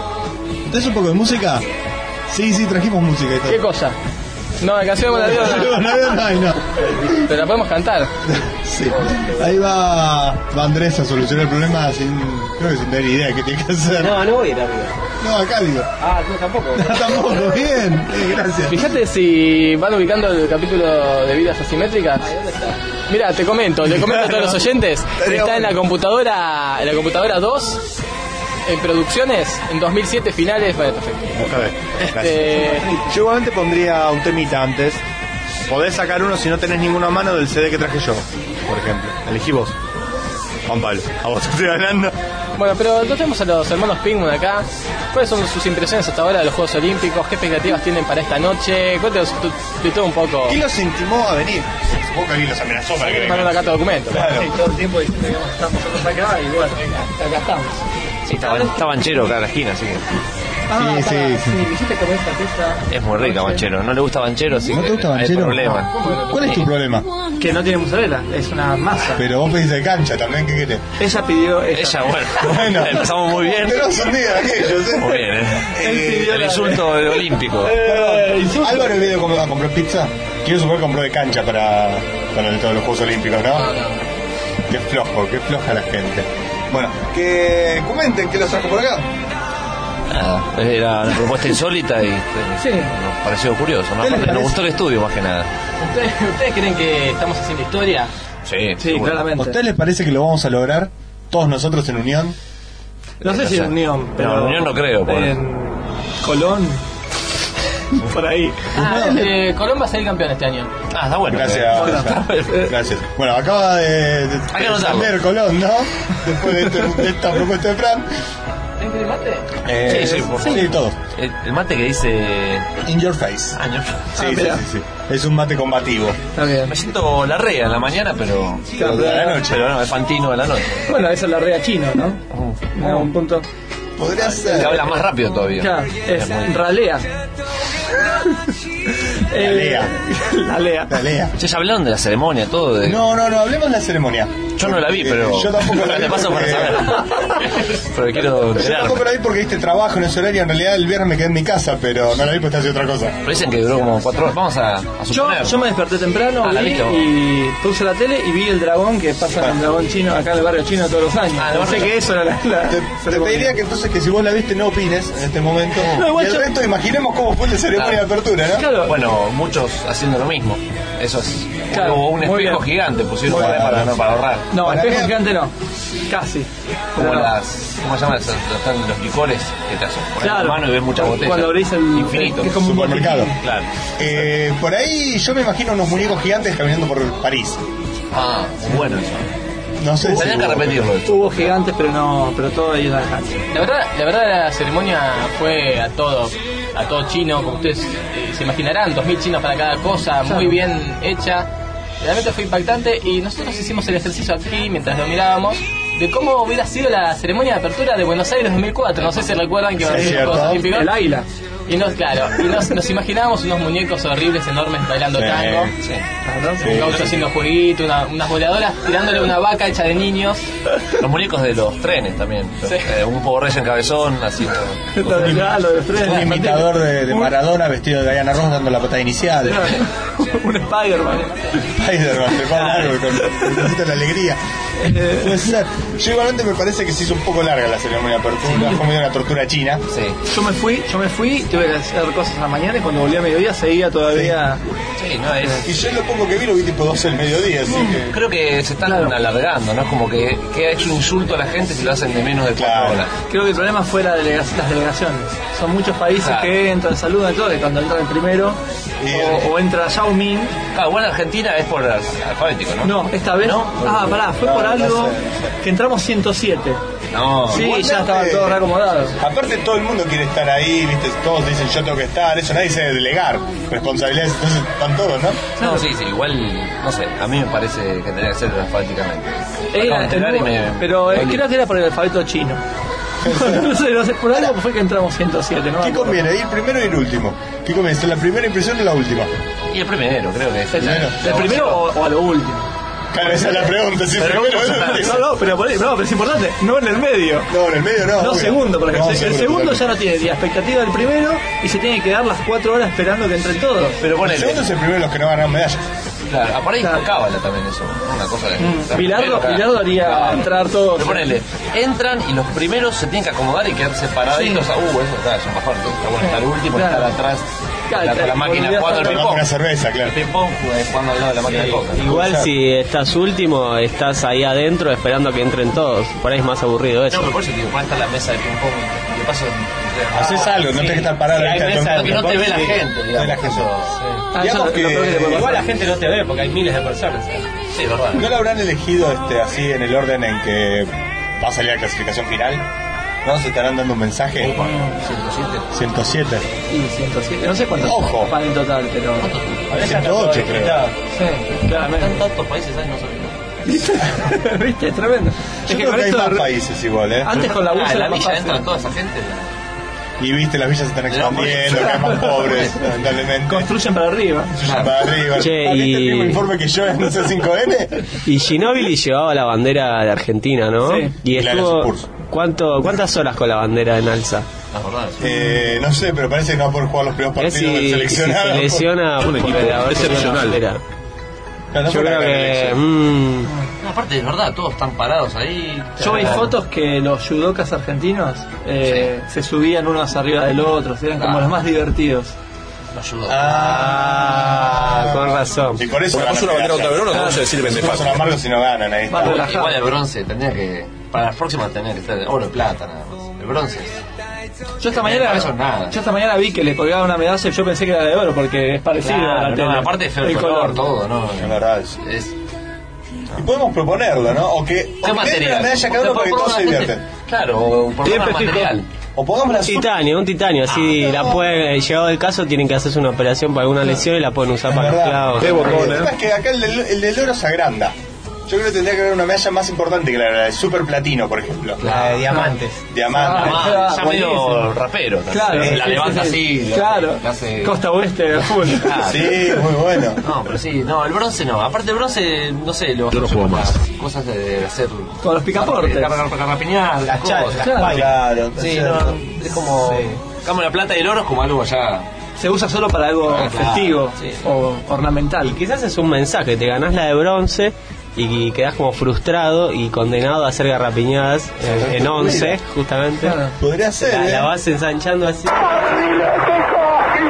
¿Tenés un poco de música? Sí, sí, trajimos música y todo. ¿Qué cosa? No, la canción de Bonadeo No, no, no, no, no. pero la podemos cantar. Sí. Ahí va, va Andrés a solucionar el problema sin, creo que sin tener idea de qué tiene que hacer. No, no voy a ir arriba. No, acá digo. Ah, tú tampoco. Tampoco, bien. Eh, gracias. Fíjate si van ubicando el capítulo de vidas asimétricas. Mira, te comento, le comento a todos los oyentes. Está en la computadora, en la computadora dos, en producciones, en dos mil siete finales. Vale, perfecto. A ver, Este, yo igualmente pondría un temita antes. Podés sacar uno si no tenés ninguno a mano del C D que traje yo, por ejemplo. Elegí vos. Juan Pablo, a vos te estoy ganando. bueno, pero entonces tenemos a los hermanos Pinkman acá. ¿Cuáles son sus impresiones hasta ahora de los Juegos Olímpicos? ¿Qué expectativas tienen para esta noche? Cuéntanos tu- de todo un poco. ¿Quién los intimó a venir? Supongo que alguien los amenazó para que Mandar vengan. una carta de documento. Claro. todo el tiempo diciendo que estamos nosotros acá y bueno, acá estamos. Sí, está, está banchero acá a la esquina, así que Ah, Sí, para, sí, sí. dijiste como esta pieza es muy rica banchero. No le gusta banchero, así ¿No que te gusta hay banchero? problema. ¿Cuál es tu problema? que no tiene mozzarella, es una masa. Pero vos pedís de cancha también, ¿qué querés? Ella pidió esta. Ella, bueno, Bueno. empezamos muy bien. Tenemos un día de aquellos, ¿eh? Muy bien, ¿eh? El insulto olímpico. Perdón, Álvaro Video compró, compró pizza. Quiero suponer que compró de cancha para, para el- todos los Juegos Olímpicos, ¿no? Qué flojo, qué floja la gente. Bueno, que comenten qué los trajo por acá. Nada, era una propuesta insólita y este, Sí. nos pareció curioso, ¿no? ¿Qué les Aparte, nos parece? gustó el estudio más que nada. ¿Ustedes, ¿Ustedes creen que estamos haciendo historia? Sí, Sí, seguro. ¿A claramente. ustedes les parece que lo vamos a lograr? Todos nosotros en unión. No sé si en Unión, pero. en Unión no creo, por- En Colón. Por ahí. Ah, eh, Colón va a ser campeón este año. Ah, está bueno. Gracias. Eh, Gracias. Bueno, acaba de, de, Hay que anotarlo. de Colón, ¿no? Después de, este- de esta propuesta de Fran. ¿Tienen que mate? Eh, Sí, sí, por sí, todos. El, el mate que dice In your face. años. Sí, Ah, sí, mira. sí, sí. Es un mate combativo. Está bien. Me siento la rea en la mañana, pero. Claro, de la noche. Pero no, es Fantino de la noche. Bueno, esa es la rea chino, ¿no? En algún punto. Podría Que ser. habla más rápido todavía. Claro, es muy- ralea. Eh, lea. La lea. La lea. Che, ya hablaron de la ceremonia, todo. De... No, no, no, hablemos de la ceremonia. Yo no la vi, Eh, pero. Yo tampoco la vi. Te paso para porque- saber. Pero quiero Yo enterarme. tampoco la vi porque viste trabajo en ese horario. En realidad el viernes me quedé en mi casa, pero no la vi porque está haciendo otra cosa. Pero dicen que duró como cuatro horas. Vamos a, a Yo, suponer. yo me desperté temprano Ah, ¿la vi viste vos? y puse la tele y vi el dragón que pasa con el dragón chino acá en el barrio chino todos los años. Ah, el Pensé barrio- que eso era la, la Te, te ceremonia. pediría que entonces que si vos la viste no opines en este momento. No, igual y el yo- resto imaginemos cómo fue la ceremonia Claro. de apertura, ¿no? Claro, Bueno, muchos haciendo lo mismo. Eso es. Claro, o un muy espejo bien. gigante pusieron Muy para, bien. para, no, para ahorrar. No, Para espejo mí- gigante no. Casi. Como Pero no. las. ¿Cómo se llaman esos? Están los licores que te hacen poner Claro. la mano y ves muchas botellas. Cuando abrís el infinito. que es como un Supermercado. botiquín. Claro. Eh, por ahí yo me imagino unos muñecos gigantes caminando por París. Ah, bueno eso. No sé si Tenían que hubo- repetirlo esto. Hubo gigantes, pero no, pero todo ahí en la cancha. La verdad, la verdad la ceremonia fue a todo, a todo chino, como ustedes eh, se imaginarán, dos mil chinos para cada cosa, muy bien hecha. Realmente fue impactante y nosotros hicimos el ejercicio aquí mientras lo mirábamos de cómo hubiera sido la ceremonia de apertura de Buenos Aires dos mil cuatro. No sé si recuerdan que Sí, iban a ser los cierto. Juegos Olímpicos. El águila. Y nos, claro, y nos, nos imaginábamos unos muñecos horribles, enormes, bailando Sí, tango. Sí. Claro. Un gaucho haciendo jueguito, una- unas voladoras tirándole una vaca hecha de niños. Los muñecos de los trenes también. Sí. Eh, un Power Ranger en cabezón, así. Lo de- ah, lo de Fred, Un infantil. imitador de, de Un- Maradona vestido de Diana Ross dando la patada inicial. Un Spider-Man. Spider-Man, se pone algo con el cosito de la alegría. Puede ser. Yo igualmente me parece que se hizo un poco larga la ceremonia de apertura, fue medio una tortura china. Sí. Yo me fui, yo me fui, tuve que hacer cosas a la mañana y cuando volví a mediodía seguía todavía. Sí, no es. Y yo lo poco que vi lo vi tipo doce del mediodía, así que... Creo que se están Claro. alargando, ¿no? Es como que, que ha hecho un insulto a la gente si lo hacen de menos de cuatro Claro. horas. Creo que el problema fue la delega- las delegaciones. Son muchos países Claro. que entran, saludan y todo, y cuando entran el primero, Y- o, o entra Yao Ming. Claro, bueno, Argentina es por al- alfabético, ¿no? No, esta vez. ¿No? Ah, pará, fue No, por no algo sé. que entramos ciento siete. No. Sí, Igualmente- ya estaban todos reacomodados. Aparte todo el mundo quiere estar ahí, viste, todos dicen yo tengo que estar, eso nadie se debe delegar responsabilidades, entonces están todos, ¿no? No, sí, sí, igual, no sé, a mí me parece que tendría que ser alfabéticamente. Era- Acabo de enterar y el- me- pero eh, me olí. creo que era por el alfabeto chino. no sé, no sé, por algo fue que entramos ciento siete, ¿no? ¿Qué conviene? ¿Ir primero o ir último? ¿Qué conviene? ¿La primera impresión o la última? Y el primero, creo que es. ¿El, Primero. el primero o, o a lo último? Claro, esa es la pregunta, si Pero primero o vamos a el hablar- último. No, no, pero, por ahí- no, pero es importante, no en el medio. No, en el medio no. No, obvio. segundo, por ejemplo. No, el seguro, segundo ya totalmente. no tiene la expectativa del primero y se tiene que quedar las cuatro horas esperando que entren todos. Pero El ponele. segundo es el primero de los que no ganaron medallas. Claro, por ahí Claro. cábala también eso. Una cosa de. Mm, Bilardo, Bilardo haría entrar todos. Pero ponele, entran y los primeros se tienen que acomodar y quedar separaditos. Sí. Uh, eso está, es un bajón. Está bueno estar último, Claro. estar atrás. Claro, la, claro, la máquina volvías jugando al a ping Tomando pong. una cerveza, claro. El ping pong jugando al lado de la máquina de coca. Igual si estás último, estás ahí adentro esperando a que entren todos. Por ahí es más aburrido No, eso. pero por eso digo, pon estar la mesa de ping pong y de paso. Haces algo, no tenés que estar parado Sí, ahí. hay que mesa te- de Que no te ve la Sí. gente, No ve digamos. la gente. Eso, Ah, eso Digamos es lo que- peor que te puede pasar. Igual la gente no te ve porque hay miles de personas. sí, verdad. ¿No lo habrán elegido este, así en el orden en que va a salir la clasificación final? ¿No? ¿Se estarán dando un mensaje? ciento siete. Y ciento siete, no sé cuántos Ojo. van en total, pero. ciento ocho creo. Sí, claramente. Están tantos países ahí, no sabía. ¿Viste? Es tremendo. Yo Es que creo con que hay esto. más países igual, ¿eh? Antes con la Ah, bolsa en era la más villa fácil. entra toda esa gente. Y viste, las villas se están expandiendo, que hay más pobres, lamentablemente. Construyen para arriba. Suyan para arriba. Che, ¿Viste y- el mismo informe que yo en C cinco N? Y Ginóbili llevaba la bandera de Argentina, ¿no? Sí. Y Y la de los estuvo. Spurs. ¿cuánto, ¿Cuántas horas con la bandera en alza? La verdad. Eh, no sé, pero parece que no va a poder jugar los primeros Es partidos si, del si seleccionado. se lesiona Un equipo puede haber excepcional. una bandera. Claro, no Yo fue una creo gran que. elección. mm, No, aparte, es verdad, todos están parados ahí. Yo vi fotos que los judocas argentinos eh, se subían unos arriba del otro, eran como Claro. los más divertidos. Lo ayudó. Ah, con razón. Y por eso Porque ganan puso una bandera medallas. contra Verona, no se sirven de Son fácil. amargos si no ganan ahí. Más Igual- relajado. Igual el bronce tendría que. Para las próximas tendría que ser oro y plata nada más. El bronce. Yo esta mañana, Eso es nada. yo esta mañana vi que le colgaba una medalla y yo pensé que era de oro porque es parecido a Claro, la no, tele. aparte es feo el color, todo, ¿no? Es verdad eso. Es. Y podemos proponerlo, ¿no? O que, o que ¿Qué den material? una medalla cada uno para que todos se divierten. Claro, o por Bien más específico. material. O pongamos la Un titanio, un titanio, así Ah, la no. pueden, llegado el caso, tienen que hacerse una operación para alguna lesión y la pueden usar Es para los verdad. clavos. Qué El botón, tema ¿eh? es que acá el del, el del oro se agranda. Yo creo que tendría que haber una medalla más importante que la la de super platino, por ejemplo. La de diamantes. Diamante. Ah, Ah, ya medio buenísimo. rapero. Claro, la sí, levanta sí, así. sí. la- Claro, la hace- costa oeste de full. Claro. Sí, muy bueno. No, pero sí, no, el bronce no. Aparte el bronce, no sé, los, Yo no juego más. cosas de hacer. Con los picaportes. Cargar, carrapiñar, Las chalas, cosas. las Claro, Sí, es no, cierto. es como. Como la plata y el oro es como algo ya. Se usa solo para algo Ah, claro, festivo sí. o ornamental. Y quizás es un mensaje, te ganás la de bronce y quedás como frustrado y condenado a hacer garrapiñadas en, en once, justamente. Claro. Podría ser, La, ¿eh? la vas ensanchando así.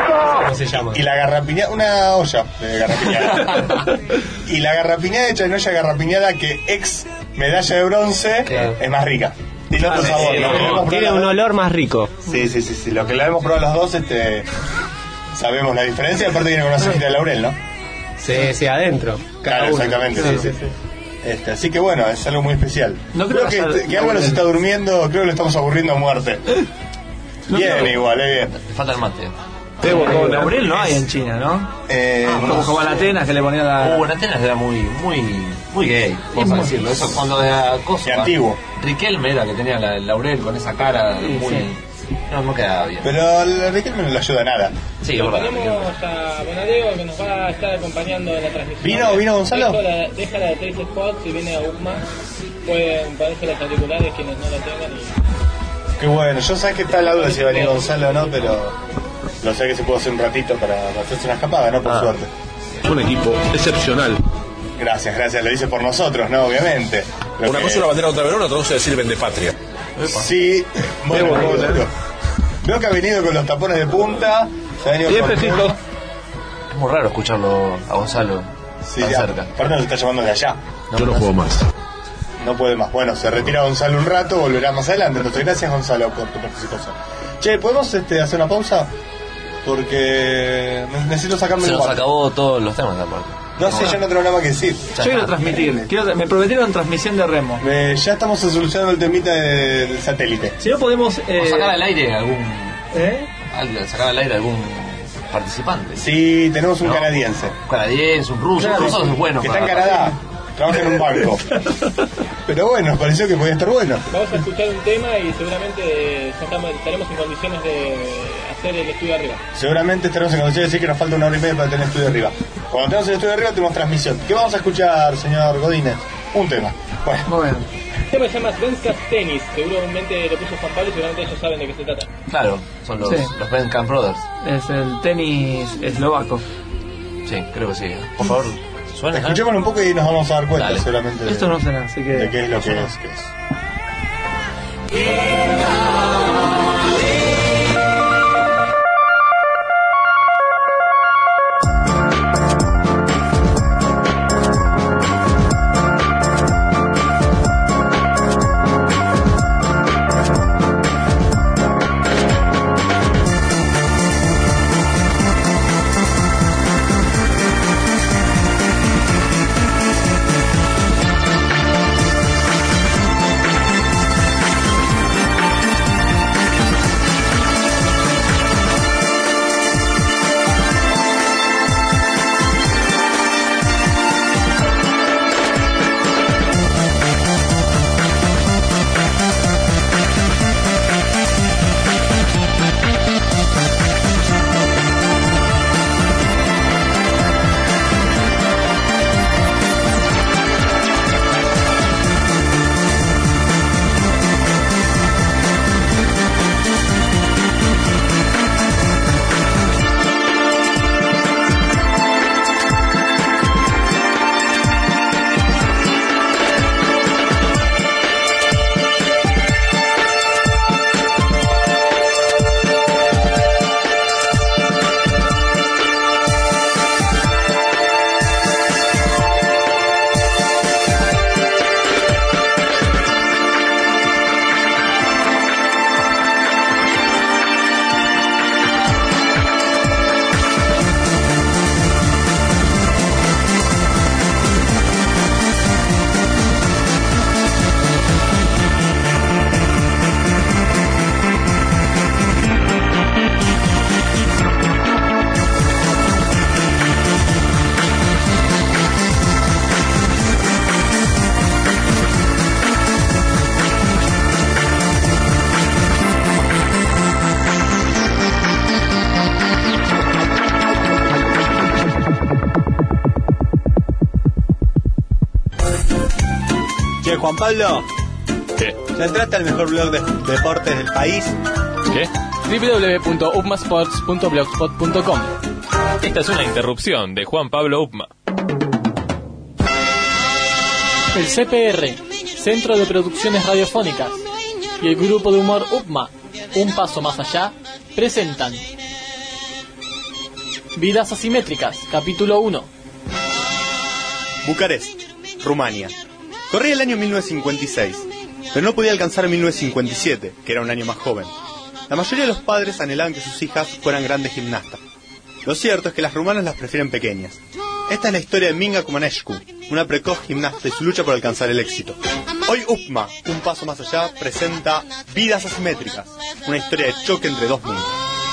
¿Cómo se llama? Y la garrapiñada, una olla de garrapiñada. Y la garrapiñada hecha en olla garrapiñada que ex medalla de bronce Claro. es más rica. Tiene otro Ah, sabor. sí, Lo que le hemos probado tiene las un dos- olor más rico. Sí, sí, sí, sí. Lo que le hemos probado los dos, este, sabemos la diferencia. Aparte viene con una hojita de laurel, ¿no? Sí, sí, adentro. Cada Claro, uno. exactamente. Sí, sí, sí. Este, así que bueno, es algo muy especial. No creo creo que que, haya- este- que Álvaro se está durmiendo, creo que lo estamos aburriendo a muerte. No bien, creo- igual, eh, bien. Te falta el mate. Eh, Laurel no hay en China, ¿no? Eh, Como como en Atenas que le ponía la. Uh, en Atenas era muy, muy, muy gay, vamos a muy- decirlo. Eso cuando era cosa. Y antiguo. Riquelme era que tenía la, el laurel con esa cara Sí, muy. sí. No, no quedaba bien. Pero el Riquelme no le ayuda a nada. Sí, es verdad. Riquelme. Tenemos a Bonadeo que nos va a estar acompañando en la transmisión. ¿Vino- vino Gonzalo? Deja la, deja la de tres Spots y viene a U C M A. Pueden ponerse los auriculares quienes no la tengan. Y... Qué bueno, yo sé que está la duda si va a venir Gonzalo o no, pero lo sé que se puede hacer un ratito para hacerse una escapada, ¿no? Por Ah. suerte. Un equipo excepcional. Gracias, gracias, lo dice por nosotros, ¿no? Obviamente. Lo Una que- cosa es la bandera contra Verón, otra cosa es decir vende patria. Sí, bueno, Qué bueno, veo, veo que ha venido con los tapones de punta, se ha venido Diez con- pesitos. Es muy raro escucharlo a Gonzalo Sí, tan ya, cerca. aparte nos está llamando de allá. Yo no juego más. No puede más. Bueno, se retira Gonzalo un rato, volverá más adelante. Entonces, gracias Gonzalo por tu participación. Che, ¿podemos este, hacer una pausa? Porque ne- necesito sacarme Se el nos guante. acabó todos los temas aparte. No sé, ya no tengo nada más que decir. Yo quiero transmitir. Quiero, me prometieron transmisión de remo. Eh, ya estamos solucionando el temita de- del satélite. Si no podemos. Eh, O sacar al aire algún. ¿eh? al- Sacar al aire algún participante. Sí, tenemos un ¿No? canadiense. Un canadiense, un ruso. Claro. Un ruso es bueno. Que está en para- Canadá. Trabaja en un banco. Pero bueno, nos pareció que podía estar bueno. Vamos a escuchar un tema y seguramente eh, ya estamos- estaremos en condiciones de hacer el estudio arriba. Seguramente estaremos en condiciones de decir que nos falta una hora y media para tener el estudio arriba. Cuando tenemos el estudio arriba tenemos transmisión. ¿Qué vamos a escuchar, señor Godínez? Un tema. Bueno, Muy bien. El tema se llama Svenskas Tennis. Seguramente lo puso Juan Pablo y seguramente ellos saben de qué se trata. Claro, son los, Sí. los Benkamp Brothers. Es el tenis eslovaco. Sí, creo que sí. Por favor, suena. ¿eh? escuchémoslo un poco y nos vamos a dar cuenta Dale. seguramente de, Esto no será, así que. de qué es lo que es. Qué es. Che, Juan Pablo, ¿Qué? ¿ya entraste al mejor blog de deportes del país? ¿Qué? w w w punto upmasports punto blogspot punto com. Esta es una interrupción de Juan Pablo Upma. El C P R, Centro de Producciones Radiofónicas, y el grupo de humor U P M A, Un Paso Más Allá, presentan Vidas asimétricas, capítulo uno. Bucarest, Rumania. Corría el año mil novecientos cincuenta y seis, pero no podía alcanzar mil novecientos cincuenta y siete, que era un año más joven. La mayoría de los padres anhelaban que sus hijas fueran grandes gimnastas. Lo cierto es que las rumanas las prefieren pequeñas. Esta es la historia de Minga Kumanescu, una precoz gimnasta y su lucha por alcanzar el éxito. Hoy U P M A, un paso más allá, presenta Vidas asimétricas, una historia de choque entre dos mundos.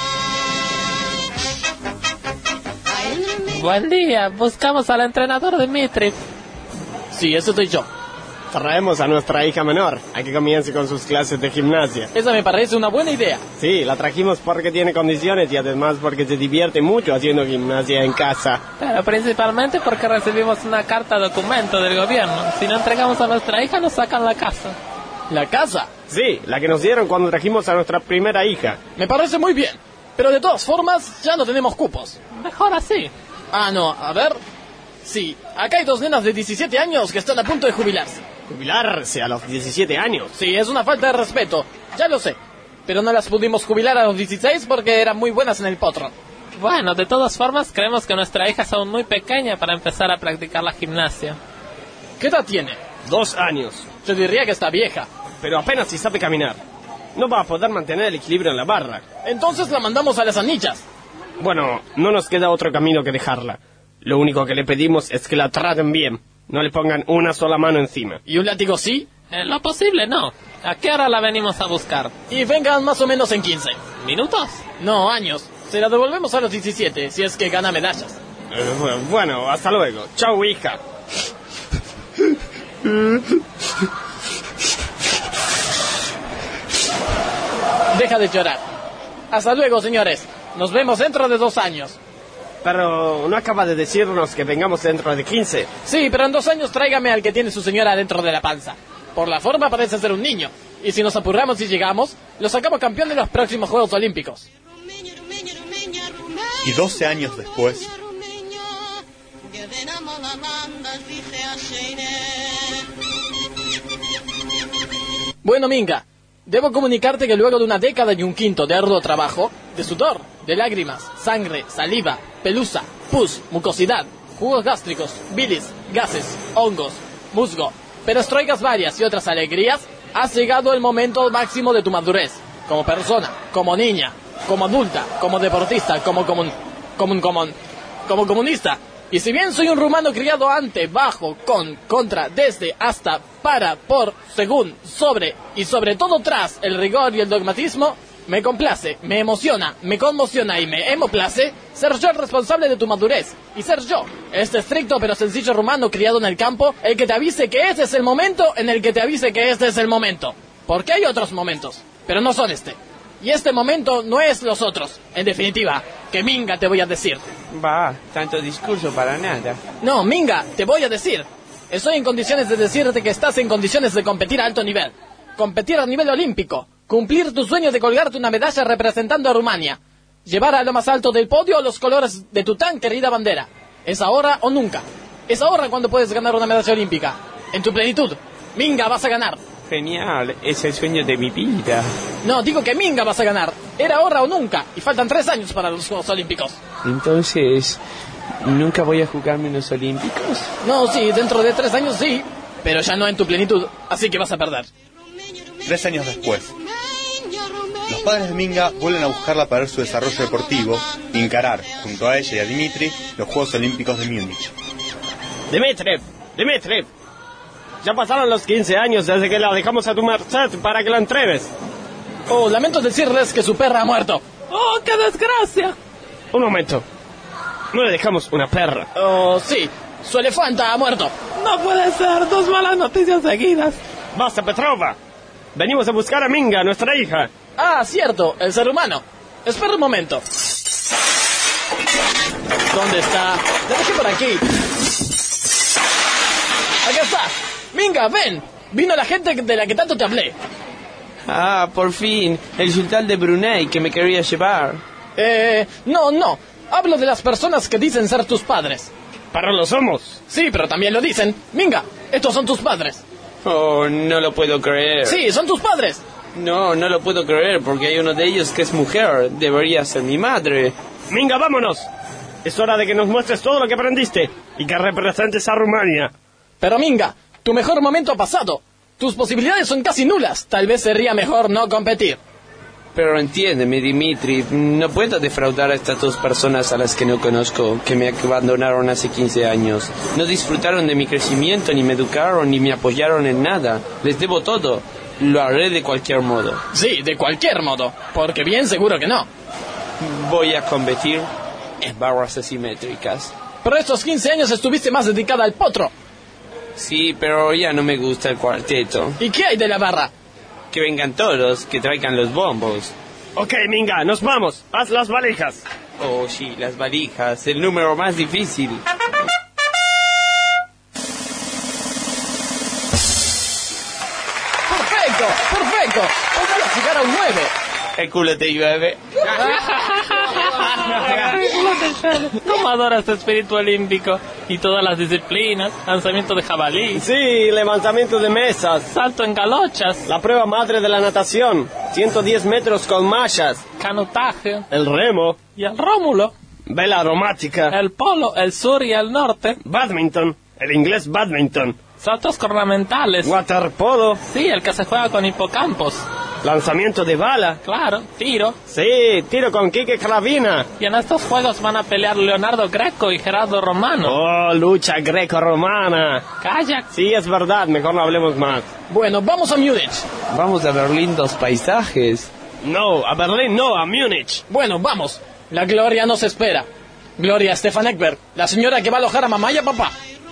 Buen día, buscamos al entrenador Dimitri. Sí, ese soy yo. Traemos a nuestra hija menor, a que comience con sus clases de gimnasia. Esa me parece una buena idea. Sí, la trajimos porque tiene condiciones y además porque se divierte mucho haciendo gimnasia en casa. Pero principalmente porque recibimos una carta documento del gobierno. Si no entregamos a nuestra hija, nos sacan la casa. ¿La casa? Sí, la que nos dieron cuando trajimos a nuestra primera hija. Me parece muy bien, pero de todas formas ya no tenemos cupos. Mejor así. Ah, no, a ver. Sí, acá hay dos nenas de diecisiete años que están a punto de jubilarse. ¿Jubilarse a los diecisiete años? Sí, es una falta de respeto, ya lo sé. Pero no las pudimos jubilar a los dieciséis porque eran muy buenas en el potro. Bueno, de todas formas, creemos que nuestra hija es aún muy pequeña para empezar a practicar la gimnasia. ¿Qué edad tiene? Dos años. Yo diría que está vieja. Pero apenas si sabe caminar. No va a poder mantener el equilibrio en la barra. Entonces la mandamos a las anillas. Bueno, no nos queda otro camino que dejarla. Lo único que le pedimos es que la traten bien. No le pongan una sola mano encima. ¿Y un látigo sí? En lo posible no. ¿A qué hora la venimos a buscar? Y vengan más o menos en quince. ¿Minutos? No, años. Se la devolvemos a los diecisiete, si es que gana medallas. Eh, bueno, hasta luego. Chau, hija. Deja de llorar. Hasta luego, señores. Nos vemos dentro de dos años. Pero no acaba de decirnos que vengamos dentro de quince. Sí, pero en dos años tráigame al que tiene su señora dentro de la panza. Por la forma parece ser un niño. Y si nos apuramos y llegamos, lo sacamos campeón de los próximos Juegos Olímpicos. Y doce años después... Bueno, Minga, debo comunicarte que luego de una década y un quinto de arduo trabajo, de sudor, de lágrimas, sangre, saliva, pelusa, pus, mucosidad, jugos gástricos, bilis, gases, hongos, musgo, perestroikas varias y otras alegrías, has llegado el momento máximo de tu madurez, como persona, como niña, como adulta, como deportista, como comun, comun, comun, como comunista. Y si bien soy un rumano criado ante, bajo, con, contra, desde, hasta, para, por, según, sobre y sobre todo tras el rigor y el dogmatismo, me complace, me emociona, me conmociona y me hemoplace ser yo el responsable de tu madurez y ser yo, este estricto pero sencillo rumano criado en el campo, el que te avise que este es el momento en el que te avise que este es el momento. Porque hay otros momentos, pero no son este. Y este momento no es los otros. En definitiva, que Minga te voy a decir. Va, tanto discurso para nada. No, Minga, te voy a decir. Estoy en condiciones de decirte que estás en condiciones de competir a alto nivel. Competir a nivel olímpico. Cumplir tu sueño de colgarte una medalla representando a Rumania. Llevar a lo más alto del podio los colores de tu tan querida bandera. Es ahora o nunca. Es ahora cuando puedes ganar una medalla olímpica. En tu plenitud. Minga, vas a ganar. Genial, es el sueño de mi vida. No, digo que Minga vas a ganar. Era ahora o nunca. Y faltan tres años para los Juegos Olímpicos. Entonces, ¿nunca voy a jugarme unos Olímpicos? No, sí, dentro de tres años sí. Pero ya no en tu plenitud. Así que vas a perder. Tres años después, los padres de Minga vuelven a buscarla para ver su desarrollo deportivo y encarar, junto a ella y a Dimitri, los Juegos Olímpicos de Múnich. Dimitri, Dimitri. Ya pasaron los quince años desde que la dejamos a tu merced para que la entrenes. Oh, lamento decirles que su perra ha muerto. ¡Oh, qué desgracia! Un momento. No le dejamos una perra. Oh, sí. Su elefanta ha muerto. No puede ser. Dos malas noticias seguidas. Basta, Petrova. Venimos a buscar a Minga, nuestra hija. Ah, cierto. El ser humano. Espera un momento. ¿Dónde está? La dejé por aquí. Acá está. Minga, ven. Vino la gente de la que tanto te hablé. Ah, por fin. El sultán de Brunei que me quería llevar. Eh, no, no. Hablo de las personas que dicen ser tus padres. Pero lo somos. Sí, pero también lo dicen. Minga, estos son tus padres. Oh, no lo puedo creer. Sí, son tus padres. No, no lo puedo creer porque hay uno de ellos que es mujer. Debería ser mi madre. Minga, vámonos. Es hora de que nos muestres todo lo que aprendiste y que representes a Rumania. Pero Minga, tu mejor momento ha pasado. Tus posibilidades son casi nulas. Tal vez sería mejor no competir. Pero entiéndeme, Dimitri, no puedo defraudar a estas dos personas a las que no conozco, que me abandonaron hace quince años. No disfrutaron de mi crecimiento, ni me educaron, ni me apoyaron en nada. Les debo todo. Lo haré de cualquier modo. Sí, de cualquier modo, porque bien seguro que no. Voy a competir en barras asimétricas. Pero estos quince años estuviste más dedicada al potro. Sí, pero ya no me gusta el cuarteto. ¿Y qué hay de la barra? Que vengan todos, que traigan los bombos. Ok, Minga, nos vamos. Haz las valijas. Oh, sí, las valijas, el número más difícil. ¡Perfecto! ¡Perfecto! Podrías llegar a un nueve. El culo te llueve. ¿Cómo adoras tu espíritu olímpico? Y todas las disciplinas, lanzamiento de jabalí. Sí, levantamiento de mesas. Salto en galochas. La prueba madre de la natación. ciento diez metros con mallas. Canotaje. El remo. Y el Rómulo. Vela aromática. El polo, el sur y el norte. Badminton. El inglés badminton. Saltos ornamentales. Waterpolo. Sí, el que se juega con hipocampos. Lanzamiento de bala. Claro, tiro. Sí, tiro con Quique Cravina. Y en estos juegos van a pelear Leonardo Greco y Gerardo Romano. Oh, lucha greco-romana. Kayak. Sí, es verdad, mejor no hablemos más. Bueno, vamos a Múnich. Vamos a ver lindos paisajes. No, a Berlín no, a Múnich. Bueno, vamos. La gloria nos espera. Gloria Stefan Ekberg, la señora que va a alojar a mamá y a papá.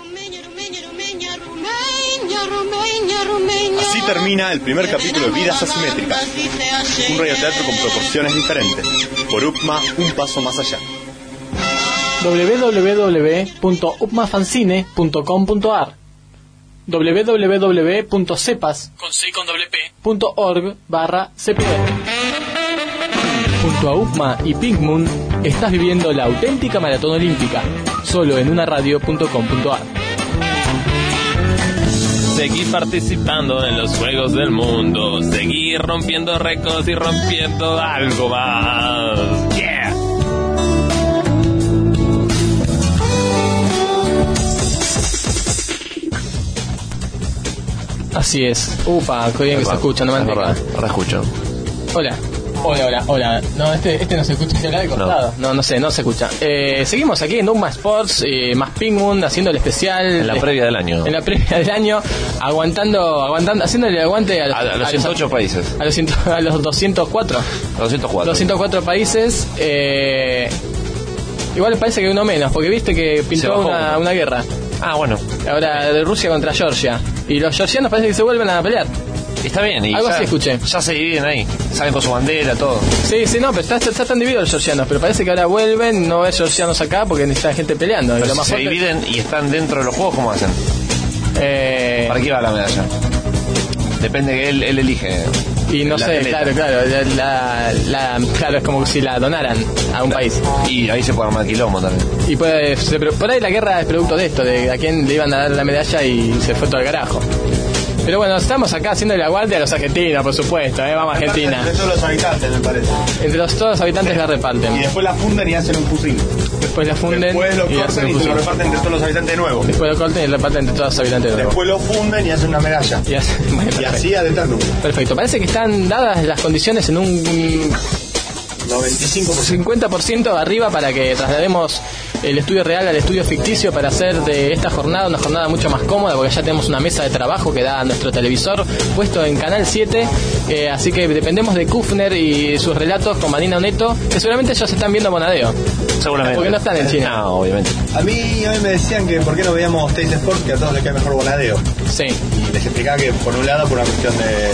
Así termina el primer capítulo de Vidas Asimétricas, un radioteatro con proporciones diferentes, por U P M A un paso más allá. doble u doble u doble u punto upmafancine punto com punto a r doble u doble u doble u punto cepas punto org barra c p r. Junto a U P M A y Pink Moon estás viviendo la auténtica maratón olímpica, solo en unaradio punto com punto a r. Seguir participando en los Juegos del Mundo. Seguir rompiendo récords y rompiendo algo más. Yeah. Así es. Upa, qué bien que se escucha, no me Ahora escucho. Hola. Hola, hola, hola. No, este, este no se escucha, se habla de costado. No. no, no sé, no se escucha. Eh, seguimos aquí en Dogma Sports, eh, más Pink Moon, haciendo el especial. En la eh, previa del año. En la previa del año, aguantando, aguantando, haciéndole aguante a los, A, a los ciento ocho países. A los, a los doscientos cuatro. doscientos cuatro. doscientos cuatro países. Eh, igual les parece que uno menos, porque viste que pintó una, una guerra. Ah, bueno. Ahora de Rusia contra Georgia. Y los georgianos parece que se vuelven a pelear. Está bien, y algo ya, así escuché. Ya se dividen ahí, salen con su bandera, todo. Sí, sí, no, pero está, está, están divididos los georgianos, pero parece que ahora vuelven, no ves georgianos acá porque necesitan gente peleando. Pero y lo si más se fuerte... dividen y están dentro de los juegos, ¿cómo hacen? Eh... ¿Para qué va la medalla? Depende que él, él elige. Y no sé, atleta. claro, claro, la, la, claro, es como si la donaran a un país. Y ahí se puede armar quilombo también. Y puede, se, por ahí la guerra es producto de esto, de a quién le iban a dar la medalla y se fue todo al carajo. Pero bueno, estamos acá haciendo el aguante a los argentinos, por supuesto, ¿eh? Vamos a Argentina. Entre todos los habitantes, me parece. Entre los, todos los habitantes la reparten. Y después la funden y hacen un fusil. Después la funden después lo y hacen cortan un y fusil. se lo reparten entre todos los habitantes de nuevo. Después lo cortan y lo reparten entre todos los habitantes de nuevo. Después lo funden y hacen una medalla. Y, hace, bueno, y así ad eternum. Perfecto, parece que están dadas las condiciones en un noventa y cinco por ciento. cincuenta por ciento arriba para que traslademos el estudio real al estudio ficticio para hacer de esta jornada una jornada mucho más cómoda, porque ya tenemos una mesa de trabajo que da nuestro televisor puesto en Canal siete, eh, así que dependemos de Kufner y sus relatos con Marina Oneto, que seguramente ellos están viendo Bonadeo. Seguramente. Porque no están en China. No, obviamente. A mí, a mí me decían que por qué no veíamos Taste Sports, que a todos les cae mejor Bonadeo. Sí. Y les explicaba que por un lado por una cuestión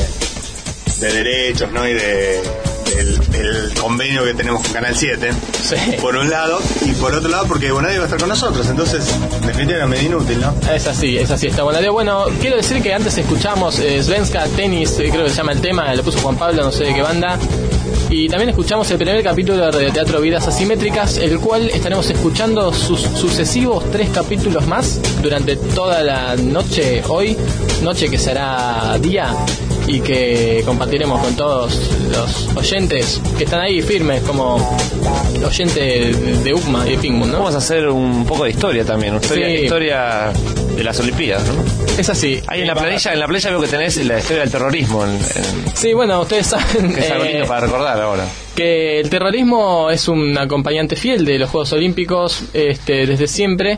de, de derechos, ¿no? Y de el, el convenio que tenemos con Canal siete, sí. Por un lado, y por otro lado porque Bonadeo va a estar con nosotros, entonces definitivamente era medio inútil, ¿no? Es así, es así, está Bonadeo. Bueno, quiero decir que antes escuchamos eh, Svenska Tennis, eh, creo que se llama el tema, lo puso Juan Pablo, no sé de qué banda. Y también escuchamos el primer capítulo de Radioteatro Vidas Asimétricas, el cual estaremos escuchando sus sucesivos tres capítulos más durante toda la noche hoy, noche que será día. y que compartiremos con todos los oyentes que están ahí firmes como oyentes de, de U C M A y de Pingmoon, ¿no? Vamos a hacer un poco de historia también, historia, Sí. historia de las Olimpiadas, ¿no? Es así. Ahí en la planilla, en la playa veo que tenés la historia del terrorismo, en, en- Sí, bueno, ustedes saben que es algo eh, lindo para recordar ahora. que el terrorismo es un acompañante fiel de los Juegos Olímpicos este, desde siempre.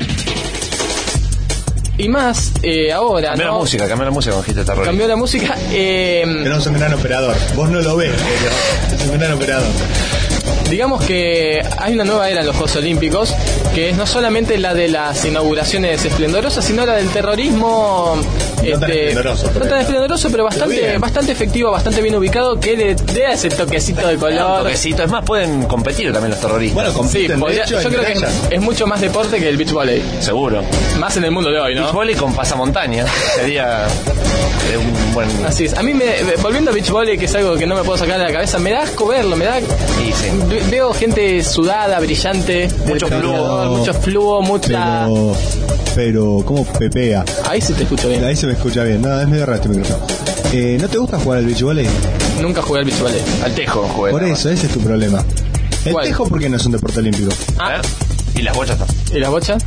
Y más eh, ahora, Cambió ¿no? la música, cambió la música con dijiste terrorismo. Cambió la música. Eh, Tenemos un gran operador. Vos no lo ves, pero es un gran operador. digamos que hay una nueva era en los Juegos Olímpicos, que es no solamente la de las inauguraciones esplendorosas, sino la del terrorismo. No tan esplendoroso, no pero- tan esplendoroso, pero bastante, bien. bastante efectivo, bastante bien ubicado, que le dé ese toquecito de Un color. toquecito, es más, pueden competir también los terroristas. Bueno, Sí, compiten, de podría- hecho, yo en creo que es, medallas. es mucho más deporte que el beach volley. Seguro. Más en el mundo de hoy, ¿no? Beach volley con pasamontaña sería eh, un buen. Así es. A mí, me, volviendo a beach volley, que es algo que no me puedo sacar de la cabeza, me da asco verlo, me da... Y sí. ve- Veo gente sudada, brillante, Mucho del fluo. peleador, mucho fluo, mucha... Pero, pero, ¿cómo pepea? Ahí sí te escucho bien. Ahí se me escucha bien. No, es medio raro este micrófono. Eh, ¿No te gusta jugar al beach volley? Nunca jugué al beach volley. Al tejo, jugué. Por eso, ese es tu problema. ¿El ¿Cuál? tejo por qué no es un deporte olímpico? Ah, ¿Eh? Y las bochas también. ¿y las bochas?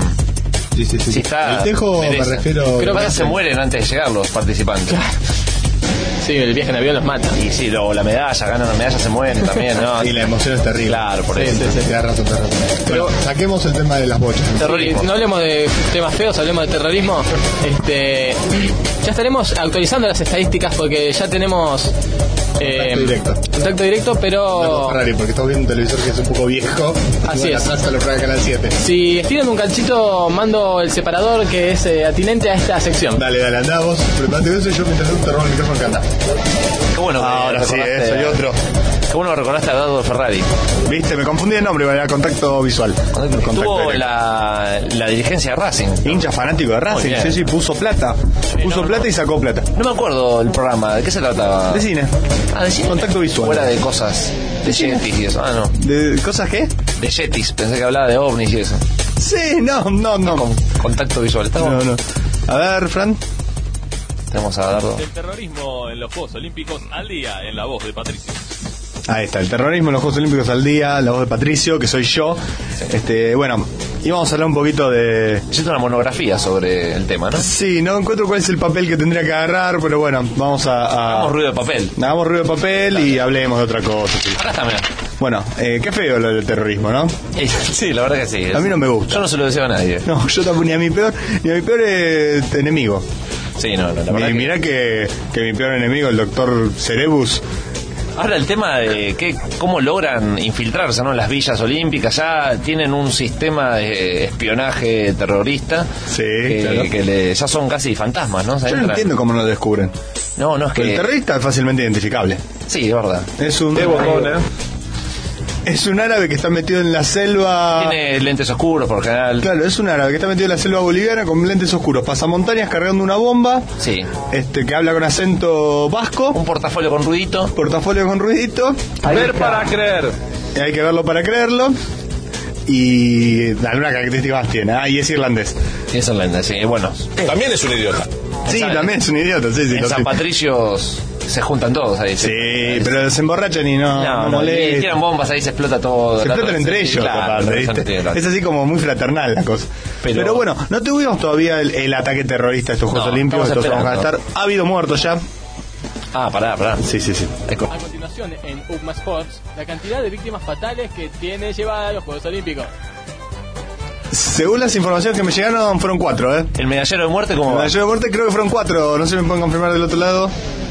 Sí, sí, sí. Sí, está- el tejo me merece. refiero... Creo que se mueren antes de llegar los participantes. Sí, el viaje en avión los mata. Y sí, luego la medalla, ganan la medalla, se mueren también, ¿no? Y la emoción es terrible. Claro, por Sí, eso. sí, sí. Te da razón, te da razón. Pero- Bueno, saquemos el tema de las bochas. Terrorismo. Sí, no hablemos de temas feos, hablemos de terrorismo. Este, ya estaremos actualizando las estadísticas porque ya tenemos eh, Contacto directo. contacto directo, No pero con Ferrari, porque estamos viendo un televisor que es un poco viejo. Así Bueno, es. atrás lo prueba Canal siete. si estiran un canchito, mando el separador que es eh, atinente a esta sección. Dale, dale, andá vos. Preparate eso y yo mientras tanto te robo el micrófono que anda. Qué bueno que Ahora sí, recordaste eh, soy a- otro. Qué bueno que recordaste a Dado Ferrari. Viste, me confundí de nombre, era contacto visual. Contacto Tuvo directo. la, la dirigencia de Racing. Hincha fanático de Racing, bien. sí, sí, puso plata. Puso plata y sacó plata. No me acuerdo el programa, ¿de qué se trataba? De cine. Ah, de cine. Contacto visual. Fuera de cosas, de Yetis y eso. Ah, no. ¿De cosas qué? De Yetis, pensé que hablaba de ovnis y eso. Sí, no, no, no. Con contacto visual. ¿Está No, bueno? no. A ver, Fran. Tenemos a Dardo. El terrorismo en los Juegos Olímpicos al día en la voz de Patricio. Ahí está, el terrorismo en los Juegos Olímpicos al día, la voz de Patricio, que soy yo. Este, bueno, íbamos a hablar un poquito de... Hiciste una monografía sobre el tema, ¿no? Sí, no encuentro cuál es el papel que tendría que agarrar, pero bueno, vamos a... a- Hagamos ruido de papel. Hagamos ruido de papel y hablemos de otra cosa. Sí. Acá está, mirá. Bueno, eh, qué feo lo del terrorismo, ¿no? Eh, Sí, la verdad que sí. A mí no me gusta. Yo no se lo deseo a nadie. No, yo tampoco, ni a mi peor, ni a mi peor eh, enemigo. Sí, no, no, la verdad Y que- mirá que, que mi peor enemigo, el doctor Cerebus. Ahora el tema de que, cómo logran infiltrarse, ¿no? Las villas olímpicas ya tienen un sistema de espionaje terrorista Sí, que, claro. que le- ya son casi fantasmas, ¿no? Se Yo no entran. entiendo cómo no lo descubren. No, no es Pero que... el terrorista es fácilmente identificable. Sí, es verdad. Es un... Qué bocona. Es un árabe que está metido en la selva... Tiene lentes oscuros por general. Claro, es un árabe que está metido en la selva boliviana con lentes oscuros, pasamontañas cargando una bomba, Sí. este que habla con acento vasco, Un portafolio con ruidito. portafolio con ruidito, Ver para creer. hay que verlo para creerlo, y alguna característica más tiene, ah, y es irlandés. Y es irlandés, sí. Bueno, También es un idiota. Sí, Exacto. también es un idiota, sí, sí. en lo San sé. Patricio se juntan todos ahí. Sí, pero se emborrachan y no, No, no, no, y molestan. tiran bombas ahí, se explota todo. Se la- explotan entre sí, ellos, claro, aparte, no, ¿viste? eso no tiene gracia. Es así como muy fraternal la cosa. Pero- Pero, bueno, no tuvimos todavía el, el ataque terrorista a estos Juegos No, Olímpicos, estamos entonces vamos a esperando. estar. Ha habido muertos ya. Ah, pará, pará. Sí, sí, sí. A continuación, en U C M A Sports, la cantidad de víctimas fatales que tiene llevada a los Juegos Olímpicos. Según las informaciones que me llegaron, fueron cuatro, ¿eh? El medallero de muerte, ¿cómo La va? mayoría de muerte creo que fueron cuatro, no sé si me pueden confirmar del otro lado.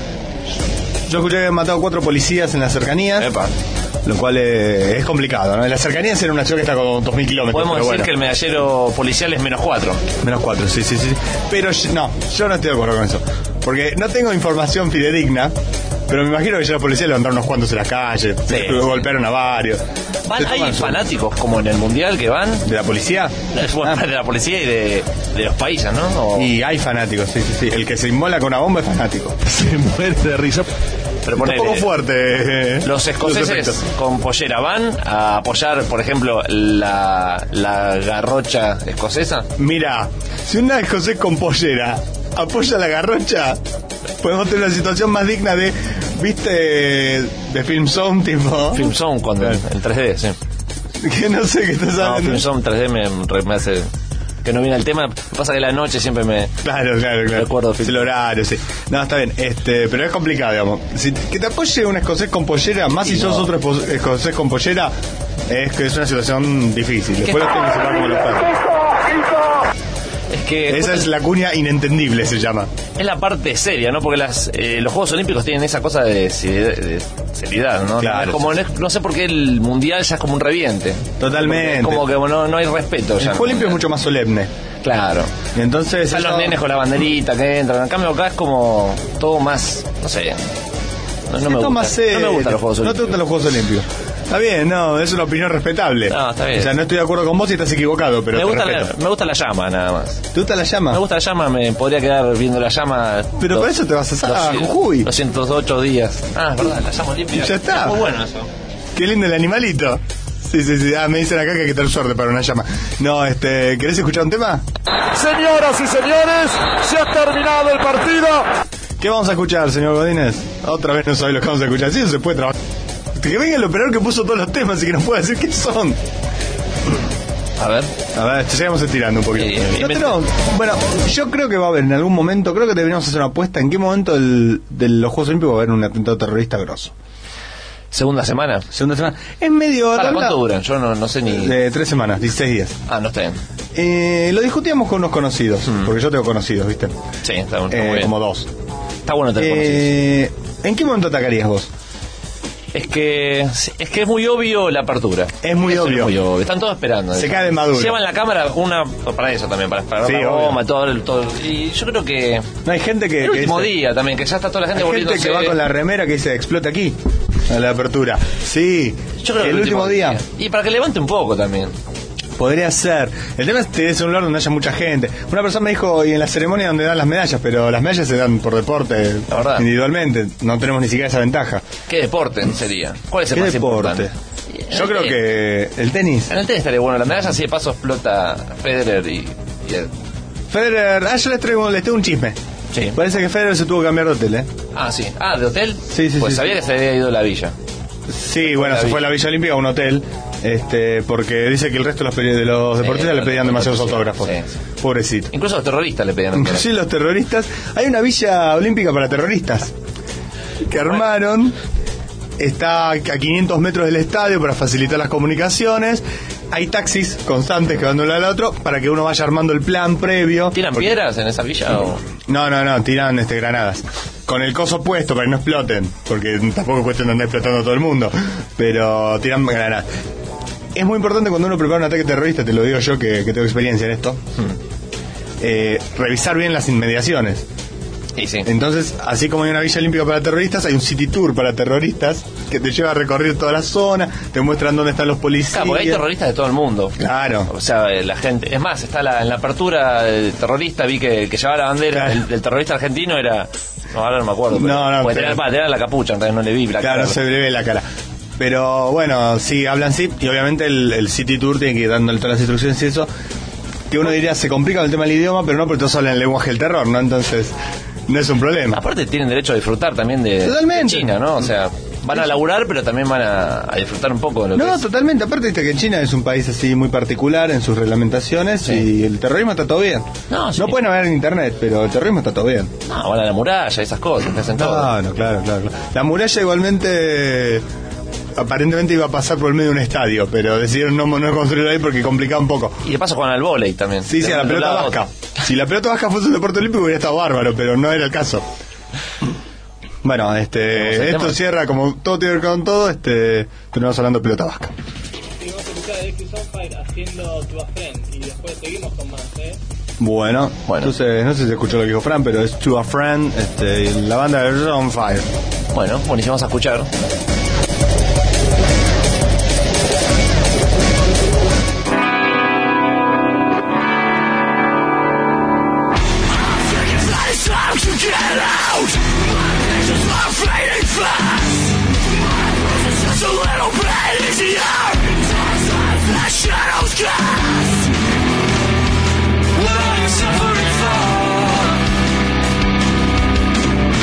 Yo escuché que habían matado cuatro policías en las cercanías, Epa. lo cual eh, es complicado, ¿no? En las cercanías era una ciudad que está con dos mil kilómetros. Podemos pero decir bueno. que el medallero policial es menos cuatro. Menos cuatro, sí, sí, sí. Pero yo- no, yo no estoy de acuerdo con eso. Porque no tengo información fidedigna, pero me imagino que ya la policía levantaron unos cuantos en las calles, Sí. golpearon a varios. Van, Se hay toman su- fanáticos como en el mundial que van. ¿De la policía? Bueno, de la policía y de, de los países, ¿no? O- Y hay fanáticos, sí, sí, sí. El que se inmola con una bomba es fanático. Se muere de risa. pero Un ponele, poco fuerte. eh, Los escoceses efectos. con pollera van a apoyar, por ejemplo, la, la garrocha escocesa. Mira, si una escocés con pollera apoya la garrocha, Podemos tener una situación más digna de, ¿viste? De Film Zone, tipo. Film Zone cuando en, en tres D, sí. Que no sé qué estás hablando. No, Film Zone tres D me, me hace. Que no viene el tema, pasa que la noche siempre me. Claro, claro, claro. Recuerdo el horario, sí. No, está bien, este, pero es complicado, digamos. Si, que te apoye un escocés con pollera, más si sos no. otro escocés con pollera, es que es una situación difícil. Después los tienes que separar como los perros. Es que esa es la cuña inentendible, se llama. Es la parte seria, ¿no? Porque las, eh, los Juegos Olímpicos tienen esa cosa de, de, de seriedad, ¿no? Claro. Como, no, no sé por qué el Mundial ya es como un reviente. Totalmente. Es como que no, no hay respeto. El ya Juego Olímpico es mucho más solemne. Claro. Y entonces... Están los nenes con la banderita que entran. En cambio acá es como todo más, no sé. No, no, me, gusta. Más serio. No me gustan los Juegos Olímpicos. No te gustan los Juegos Olímpicos. Está bien, no, es una opinión respetable. No, está bien. O sea, no estoy de acuerdo con vos y estás equivocado, pero me te gusta, respeto. la, me gusta la llama, nada más. ¿Te gusta la llama? Me gusta la llama, me podría quedar viendo la llama. Pero dos, por eso te vas a a Jujuy. doscientos ocho días. Ah, es verdad, la llama olímpica. Ya está. Es muy bueno eso. Qué lindo el animalito. Sí, sí, sí. Ah, me dicen acá que hay que tener suerte para una llama. No, este, ¿querés escuchar un tema? Señoras y señores, se ha terminado el partido. ¿Qué vamos a escuchar, señor Godínez? Otra vez no sabe lo que vamos a escuchar. Sí, no se puede trabajar. Que venga el operador que puso todos los temas y que nos pueda decir qué son. A ver. A ver, sigamos estirando un poquito. Eh, no tenemos, bueno, yo creo que va a haber en algún momento, creo que deberíamos hacer una apuesta en qué momento del, de los Juegos Olímpicos va a haber un atentado terrorista grosso. ¿Segunda semana? Segunda semana. Es medio... ¿Para cuánto duran? Yo no, no sé ni... De tres semanas, dieciséis días. Ah, no está bien. Eh, lo discutíamos con unos conocidos, mm. porque yo tengo conocidos, ¿viste? Sí, está, está eh, muy bien. Como dos. Está bueno tener eh, conocidos. ¿En qué momento atacarías vos? Es que es que es muy obvio la apertura. Es muy eso obvio. Es muy obvio. Están todos esperando. Se cae de maduro. Llevan la cámara una para eso también, para esperar sí, la goma, todo, todo. Y yo creo que no hay gente que el que último dice, día también que ya está toda la gente hay volviéndose. Gente que va con la remera que dice explota aquí a la apertura. Sí. Yo creo que el, el último, último día. día. Y para que levante un poco también. Podría ser. El tema es que es un lugar donde haya mucha gente. Una persona me dijo, y en la ceremonia donde dan las medallas, pero las medallas se dan por deporte, individualmente. No tenemos ni siquiera esa ventaja. ¿Qué deporte sería? ¿Cuál es el ¿Qué más deporte? importante? Yo creo que el tenis. En el tenis estaría bueno. La medalla así de paso explota Federer y... y el... Federer, ah, yo les traigo, les traigo un chisme. Sí. Parece que Federer se tuvo que cambiar de hotel, ¿eh? Ah, sí. Ah, ¿de hotel? Sí, sí, pues sí. sabía sí. que se había ido a la villa. Sí, bueno, se fue a la Villa Olímpica a un hotel, este, porque dice que el resto de los, de los deportistas sí, le pedían demasiados sí, autógrafos. Sí, sí. Pobrecito. Incluso los terroristas le pedían. Sí, los terroristas. Hay una Villa Olímpica para terroristas que armaron. Está a quinientos metros del estadio para facilitar las comunicaciones. Hay taxis constantes que van de un lado al otro para que uno vaya armando el plan previo. ¿Tiran porque... piedras en esa villa? O... No, no, no, tiran este, granadas. Con el coso puesto para que no exploten, porque tampoco es cuestión de andar explotando a todo el mundo. Pero tiran granadas. Es muy importante cuando uno prepara un ataque terrorista, te lo digo yo que, que tengo experiencia en esto, hmm. eh, revisar bien las inmediaciones. Sí, sí. Entonces, así como hay una Villa Olímpica para terroristas, hay un city tour para terroristas que te lleva a recorrer toda la zona, te muestran dónde están los policías. Claro, porque hay terroristas de todo el mundo. Claro. O sea, la gente... Es más, está la, en la apertura del terrorista, vi que, que llevaba la bandera claro. del, del terrorista argentino, era... No, ahora no me acuerdo. Pero no, no. Porque pero... tenía, tenía la capucha, entonces no le vi la claro, cara. Claro, no se le ve la cara. Pero bueno, sí, hablan sí, y obviamente el, el city tour tiene que ir dándole todas las instrucciones y eso, que uno diría, se complica el tema del idioma, pero no, porque todos hablan el lenguaje del terror, ¿no? Entonces... No es un problema. Aparte tienen derecho a disfrutar también de, de China, ¿no? O sea, van a laburar, pero también van a, a disfrutar un poco de lo no, que No, es. totalmente. Aparte, viste que China es un país así muy particular en sus reglamentaciones sí. y el terrorismo está todo bien. No, sí. no pueden haber en internet, pero el terrorismo está todo bien. No, van a la muralla, esas cosas, te hacen todo. Claro, claro, claro. La muralla igualmente... aparentemente iba a pasar por el medio de un estadio, pero decidieron no, no construirlo ahí porque complicaba un poco. Y de paso juegan al vóley también. Sí, sí, a la pelota vasca. Si la pelota vasca fuese un deporte olímpico hubiera estado bárbaro, pero no era el caso. Bueno, este, esto tema? Cierra como todo tiene que ver con todo, este, terminamos hablando de pelota vasca. Sí, vamos a escuchar a X on Fire haciendo To a Friend y después seguimos con más, ¿eh? Bueno, bueno. Entonces, no sé si se escuchó lo que dijo Fran, pero es To a Friend, este, la banda de On Fire. Bueno, buenísimo, vamos a escuchar. What I'm suffering for.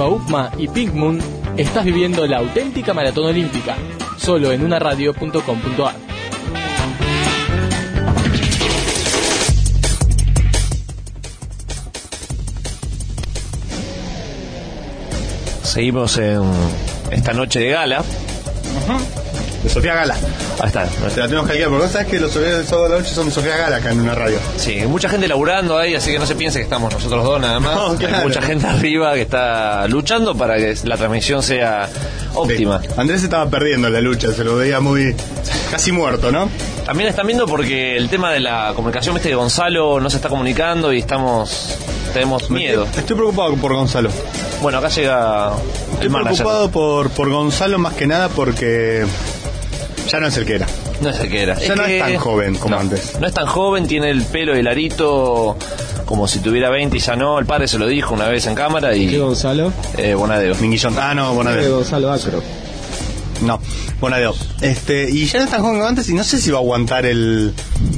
a Upma y Pink Moon, estás viviendo la auténtica maratón olímpica, solo en una radio punto com punto a r. Seguimos en esta noche de gala. Uh-huh. De Sofía Gala. Ahí está. Te la tenemos que hackear, porque vos sabés que los horarios del sábado de la noche son de Sofía Gala acá en una radio. Sí, mucha gente laburando ahí, así que no se piense que estamos nosotros dos nada más. No, claro. Hay mucha gente arriba que está luchando para que la transmisión sea óptima. Sí. Andrés estaba perdiendo en la lucha, se lo veía muy... casi muerto, ¿no? También están viendo porque el tema de la comunicación, viste, de Gonzalo no se está comunicando y estamos... tenemos miedo. Estoy, estoy preocupado por Gonzalo. Bueno, acá llega Estoy el manager. preocupado por, por Gonzalo más que nada porque ya no es el que era. No es el que era. Ya es no que... es tan joven como no, antes. No es tan joven, tiene el pelo helarito como si tuviera veinte y ya no. El padre se lo dijo una vez en cámara y... ¿Qué Gonzalo? Eh, Bonadeo. Minguillón. Ah, no, Bonadeo. ¿Qué Gonzalo Acro? No, Bonadeo. Este, y ya no es tan joven como antes y no sé si va a aguantar el...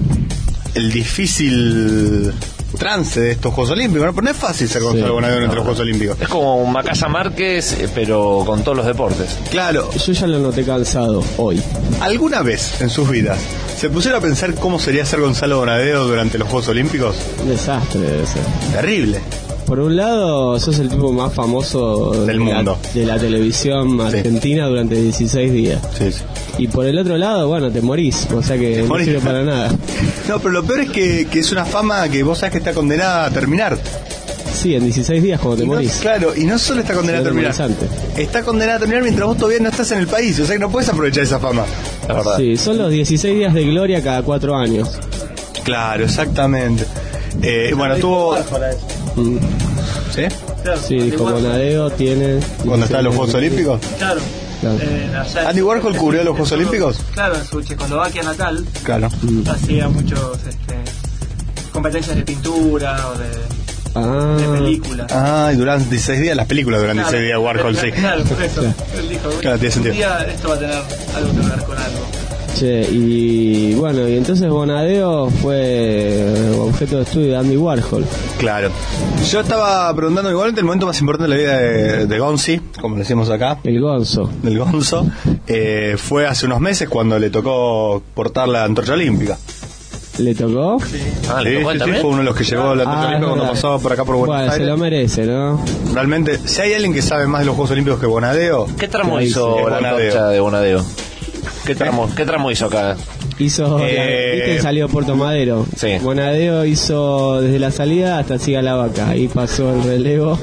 el difícil... trance de estos Juegos Olímpicos, ¿no? Pero no es fácil ser Gonzalo sí, Bonadeo no, entre los Juegos Olímpicos. Es como Macaya Márquez, pero con todos los deportes. Claro. Yo ya lo noté cansado hoy. ¿Alguna vez en sus vidas se pusieron a pensar cómo sería ser Gonzalo Bonadeo durante los Juegos Olímpicos? Un desastre debe ser. Terrible. Por un lado, sos el tipo más famoso del de mundo, la, de la televisión argentina sí. durante dieciséis días. Sí, sí. Y por el otro lado, bueno, te morís, o sea que no sirve para nada. No, pero lo peor es que, que es una fama que vos sabés que está condenada a terminar. Sí, en dieciséis días cuando te y morís. No, claro, y no solo está condenada a terminar, está condenada a terminar mientras vos todavía no estás en el país, o sea que no puedes aprovechar esa fama. La verdad. Sí, son los dieciséis días de gloria cada cuatro años. Claro, exactamente. Eh, bueno, tuvo... Mm. ¿Sí? Claro, sí, dijo Bonadeo tiene... ¿Cuándo estaban los Juegos Olímpicos? Claro. Claro. Eh, allá ¿Andy Warhol cubrió los Juegos Olímpicos? Claro, en su Checoslovaquia natal. Claro. Hacía muchos este, competencias de pintura o de, ah. de películas. Ah, y duran dieciséis días las películas, duran claro, dieciséis días Warhol, claro, sí. Claro, por eso. Claro. Él dijo, claro, tiene sentido. Un día esto va a tener algo que ver con algo. Che, y bueno, y entonces Bonadeo fue objeto de estudio de Andy Warhol. Claro. Yo estaba preguntando igualmente el momento más importante de la vida de, de Gonzi, como le decimos acá. El Gonzo. El Gonzo. Eh, fue hace unos meses cuando le tocó portar la antorcha olímpica. ¿Le tocó? Sí, ah, ¿le tocó sí, sí, fue uno de los que llevó la antorcha ah, olímpica cuando pasaba por acá por Buenos bueno, Aires. Se lo merece, ¿no? Realmente, si hay alguien que sabe más de los Juegos Olímpicos que Bonadeo... ¿Qué tramo hizo la antorcha de Bonadeo? ¿Qué tramo, ¿Qué tramo hizo acá? Hizo, eh, la, ¿viste que salió Puerto Madero? Sí. Bonadeo hizo desde la salida hasta Siga la Vaca. Ahí pasó el relevo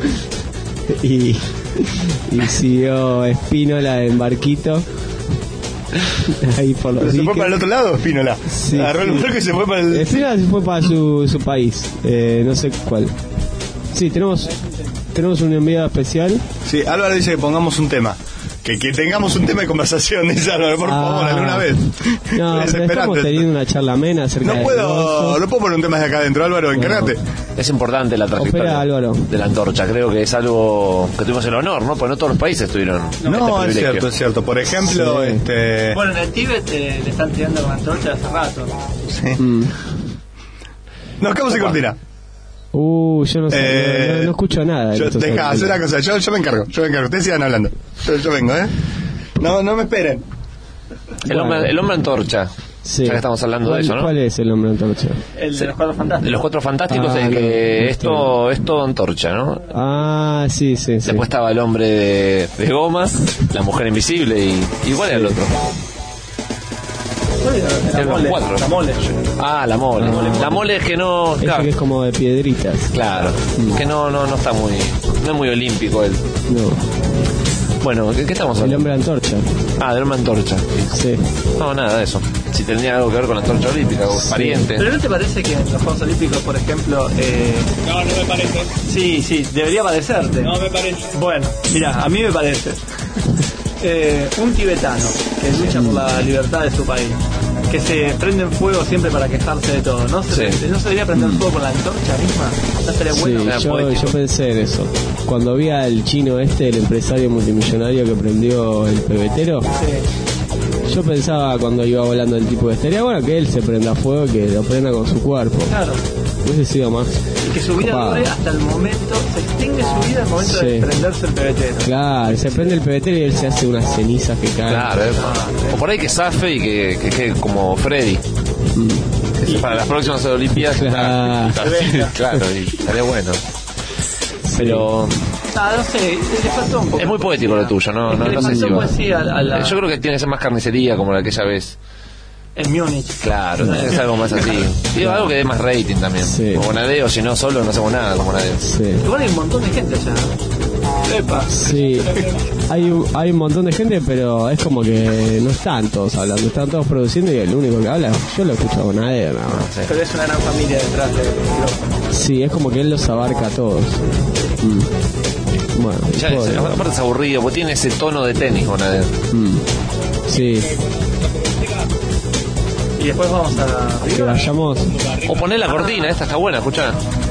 y, y siguió Espínola en barquito. Ahí por los ¿Pero se fue para el otro lado, Espínola? Sí, agarró sí. el barco y se fue para el... Espínola se fue para su, su país, eh, no sé cuál. Sí, tenemos tenemos un enviado especial. Sí, Álvaro dice que pongamos un tema. Que, que tengamos un tema de conversación, dice Álvaro, por favor, ah, alguna vez. No, pero estamos teniendo una charla amena acerca no de puedo, no puedo poner un tema de acá adentro, Álvaro, encárgate. No. Es importante la trayectoria Opera, de la antorcha, creo que es algo que tuvimos el honor, ¿no? Porque no todos los países tuvieron. No, no este es cierto, es cierto. Por ejemplo, sí. este. Bueno, en el Tíbet eh, le están tirando con antorcha hace rato. Sí. Mm. Nos quedamos sin cortina. Uh, yo no sé, eh, no, no, no escucho nada. De yo, deja, hacer una cosa, yo, yo me encargo, yo me encargo. Ustedes sigan hablando. Yo, yo vengo, ¿eh? No, no me esperen. El hombre, el hombre antorcha. Sí. Ya que estamos hablando de eso, ¿no? ¿Cuál es el hombre antorcha? El de los Cuatro Fantásticos. De los Cuatro Fantásticos, ah, el que no, esto es todo antorcha, ¿no? Ah, sí, sí, sí. Después estaba el hombre de, de gomas, la mujer invisible y igual era el otro. La mole, la mole. Ah, la mole. La mole, la mole es que no... Claro. Que es como de piedritas. Claro, mm. que no, no, no está muy... No es muy olímpico él. No. Bueno, ¿qué, qué estamos hablando? El hombre antorcha. Ah, del hombre antorcha. Sí. No, nada de eso. Si tendría algo que ver con la antorcha olímpica o sí. Pariente. Pero ¿no te parece que en los Juegos Olímpicos, por ejemplo... Eh... No, no me parece. Sí, sí, debería parecerte. No me parece. Bueno, mira, a mí me parece. Eh, un tibetano que lucha por la libertad de su país, que se prende en fuego siempre para quejarse de todo, ¿no? Se, sí. ¿No se debería prender fuego con la antorcha misma? ¿No estaría bueno? Sí, yo, yo pensé en eso. Cuando vi al chino este, el empresario multimillonario que prendió el pebetero, sí. Yo pensaba cuando iba volando el tipo que estaría bueno que él se prenda fuego y que lo prenda con su cuerpo. Claro. Hubiese sido más. Y que su vida copado. dure hasta el momento, se extingue su vida al momento Sí. de prenderse el pebetero. Claro, se prende el pebetero y él se hace unas cenizas que caen. Claro, eh. O por ahí que zafe y que que quede como Freddy. Mm. Que se- para las próximas Olimpiadas. Claro. Claro, claro, y estaría bueno. Pero Ah, no sé, le faltó un poco. es muy poético lo tuyo, ¿no? No, Le no sé faltó si va. poesía a la- Yo creo que tiene que ser más carnicería como la aquella vez. En Múnich. Claro, tiene que ser algo más así. Digo, algo que dé más rating también. Sí. Como Bonadeo, si no solo no hacemos nada como Bonadeo. Sí. Igual hay un montón de gente allá. Epa. Sí, hay, un- hay un montón de gente, pero es como que no están todos hablando, están todos produciendo y el único que habla, yo lo escucho a Bonadeo nada más. Pero es una gran familia detrás del micrófono. Sí, es como que él los abarca a todos. Mm. Bueno, Ya es, pobre. aparte es aburrido, porque tiene ese tono de tenis, Bonadeo. Mm. Sí, Y después vamos a... que vayamos. O poner la cortina, esta está buena, escuchá.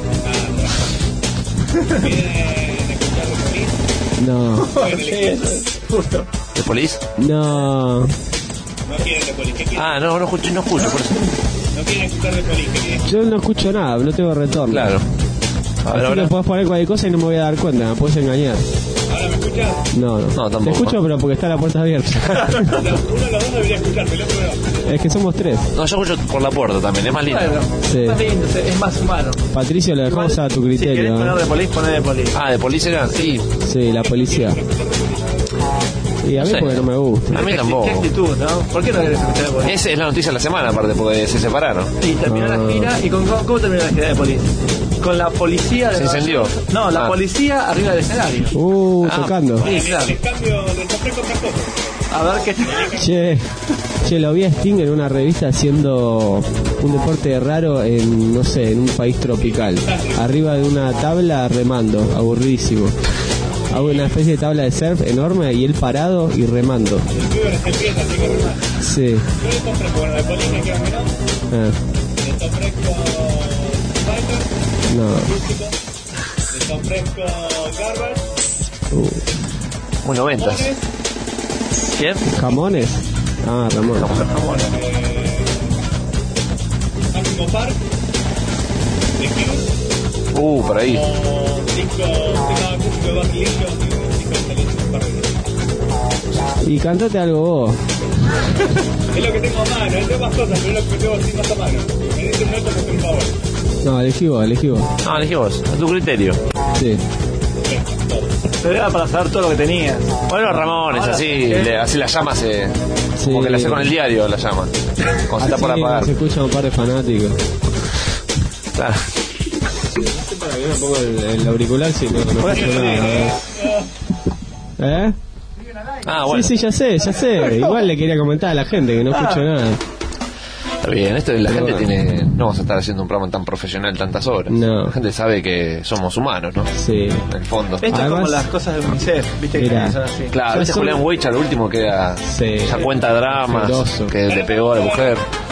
No, Sí, eso es justo. ¿De Police? no. No quieren de Police, ¿qué quieren? Ah, no, no escucho, no escucho, por eso. No quieren escuchar de Police, ¿qué quieren? Yo no escucho nada, no tengo retorno. Claro. A ver, Así ahora. que podés poner cualquier cosa y no me voy a dar cuenta, me puedes engañar. ¿Ahora me escuchas? No, no. No, tampoco. Te escucho, pero porque está la puerta abierta. Uno de los dos debería escucharme, el otro no. Es que somos tres. No, yo escucho por la puerta también, es más lindo. Bueno, Sí. es más lindo, es más humano. Patricio, lo dejamos Igual, a tu Si querés criterio. poner ¿eh? de Police, poné de Police. Ah, ¿de Police era? Sí. Sí, la policía. Y a No mí sé. porque no me gusta. A mí Qué- tampoco. Qué actitud, ¿no? ¿Por qué no querés escuchar de Police? Esa es la noticia de la semana, aparte, porque se separaron. Y terminó Ah. la gira. ¿Y con, cómo, cómo terminó la gira de Police? Con la policía de Se Nueva incendió. York. No, la Ah. policía arriba del escenario. Uh, Ah. tocando. Sí, claro. Les cambio, les ofrezco otra cosa. A ver qué... Che, che, lo vi a Sting en una revista haciendo un deporte raro en, no sé, en un país tropical. Arriba de una tabla remando, aburridísimo. Hago una especie de tabla de surf enorme y él parado y remando. El pibe recién empieza, así que remar. Sí. Yo les ofrezco, bueno, de Police me quedan menos. Ah, Les ofrezco Viper, no. Rústico. Les ofrezco Garbage. Uh, Muy noventas. Jóvenes, ¿Quién? ¿Jamones? Ah, Ramón. Máximo Park. The Cure. Uh, por ahí. O disco, tema acústico de Barry Legion, un disco que salió hace un par de días. Y cantate algo vos. Es lo que tengo a mano, hay más cosas, pero es lo que tengo así más a mano. En este momento me por favor. No, elegí vos, elegí vos. Ah, elegí vos, a tu criterio. Sí. Te era para saber todo lo que tenías. Bueno, Ramón, es Ahora, así, ¿qué? le- así la llama se. Sí. Como que la hace con el diario, la llama. Cuando se está por Así apagar. se escucha un par de fanáticos. Claro. Para que me pongo el, el auricular si no, no escucho nada. ¿Eh? ¿Eh? Ah, bueno. Sí, sí, ya sé, ya sé. Igual le quería comentar a la gente que no escucho nada. Está bien, esto la Pero gente bueno. tiene. No vamos a estar haciendo un programa tan profesional tantas horas. No. La gente sabe que somos humanos, ¿no? Sí. En el fondo. Esto es Además- como las cosas de UNICEF, viste que Mirá. son así. Claro, Ya este son- Julián Weich al último que era. Sí. Ya cuenta dramas, Ferozo. que le pegó a la mujer.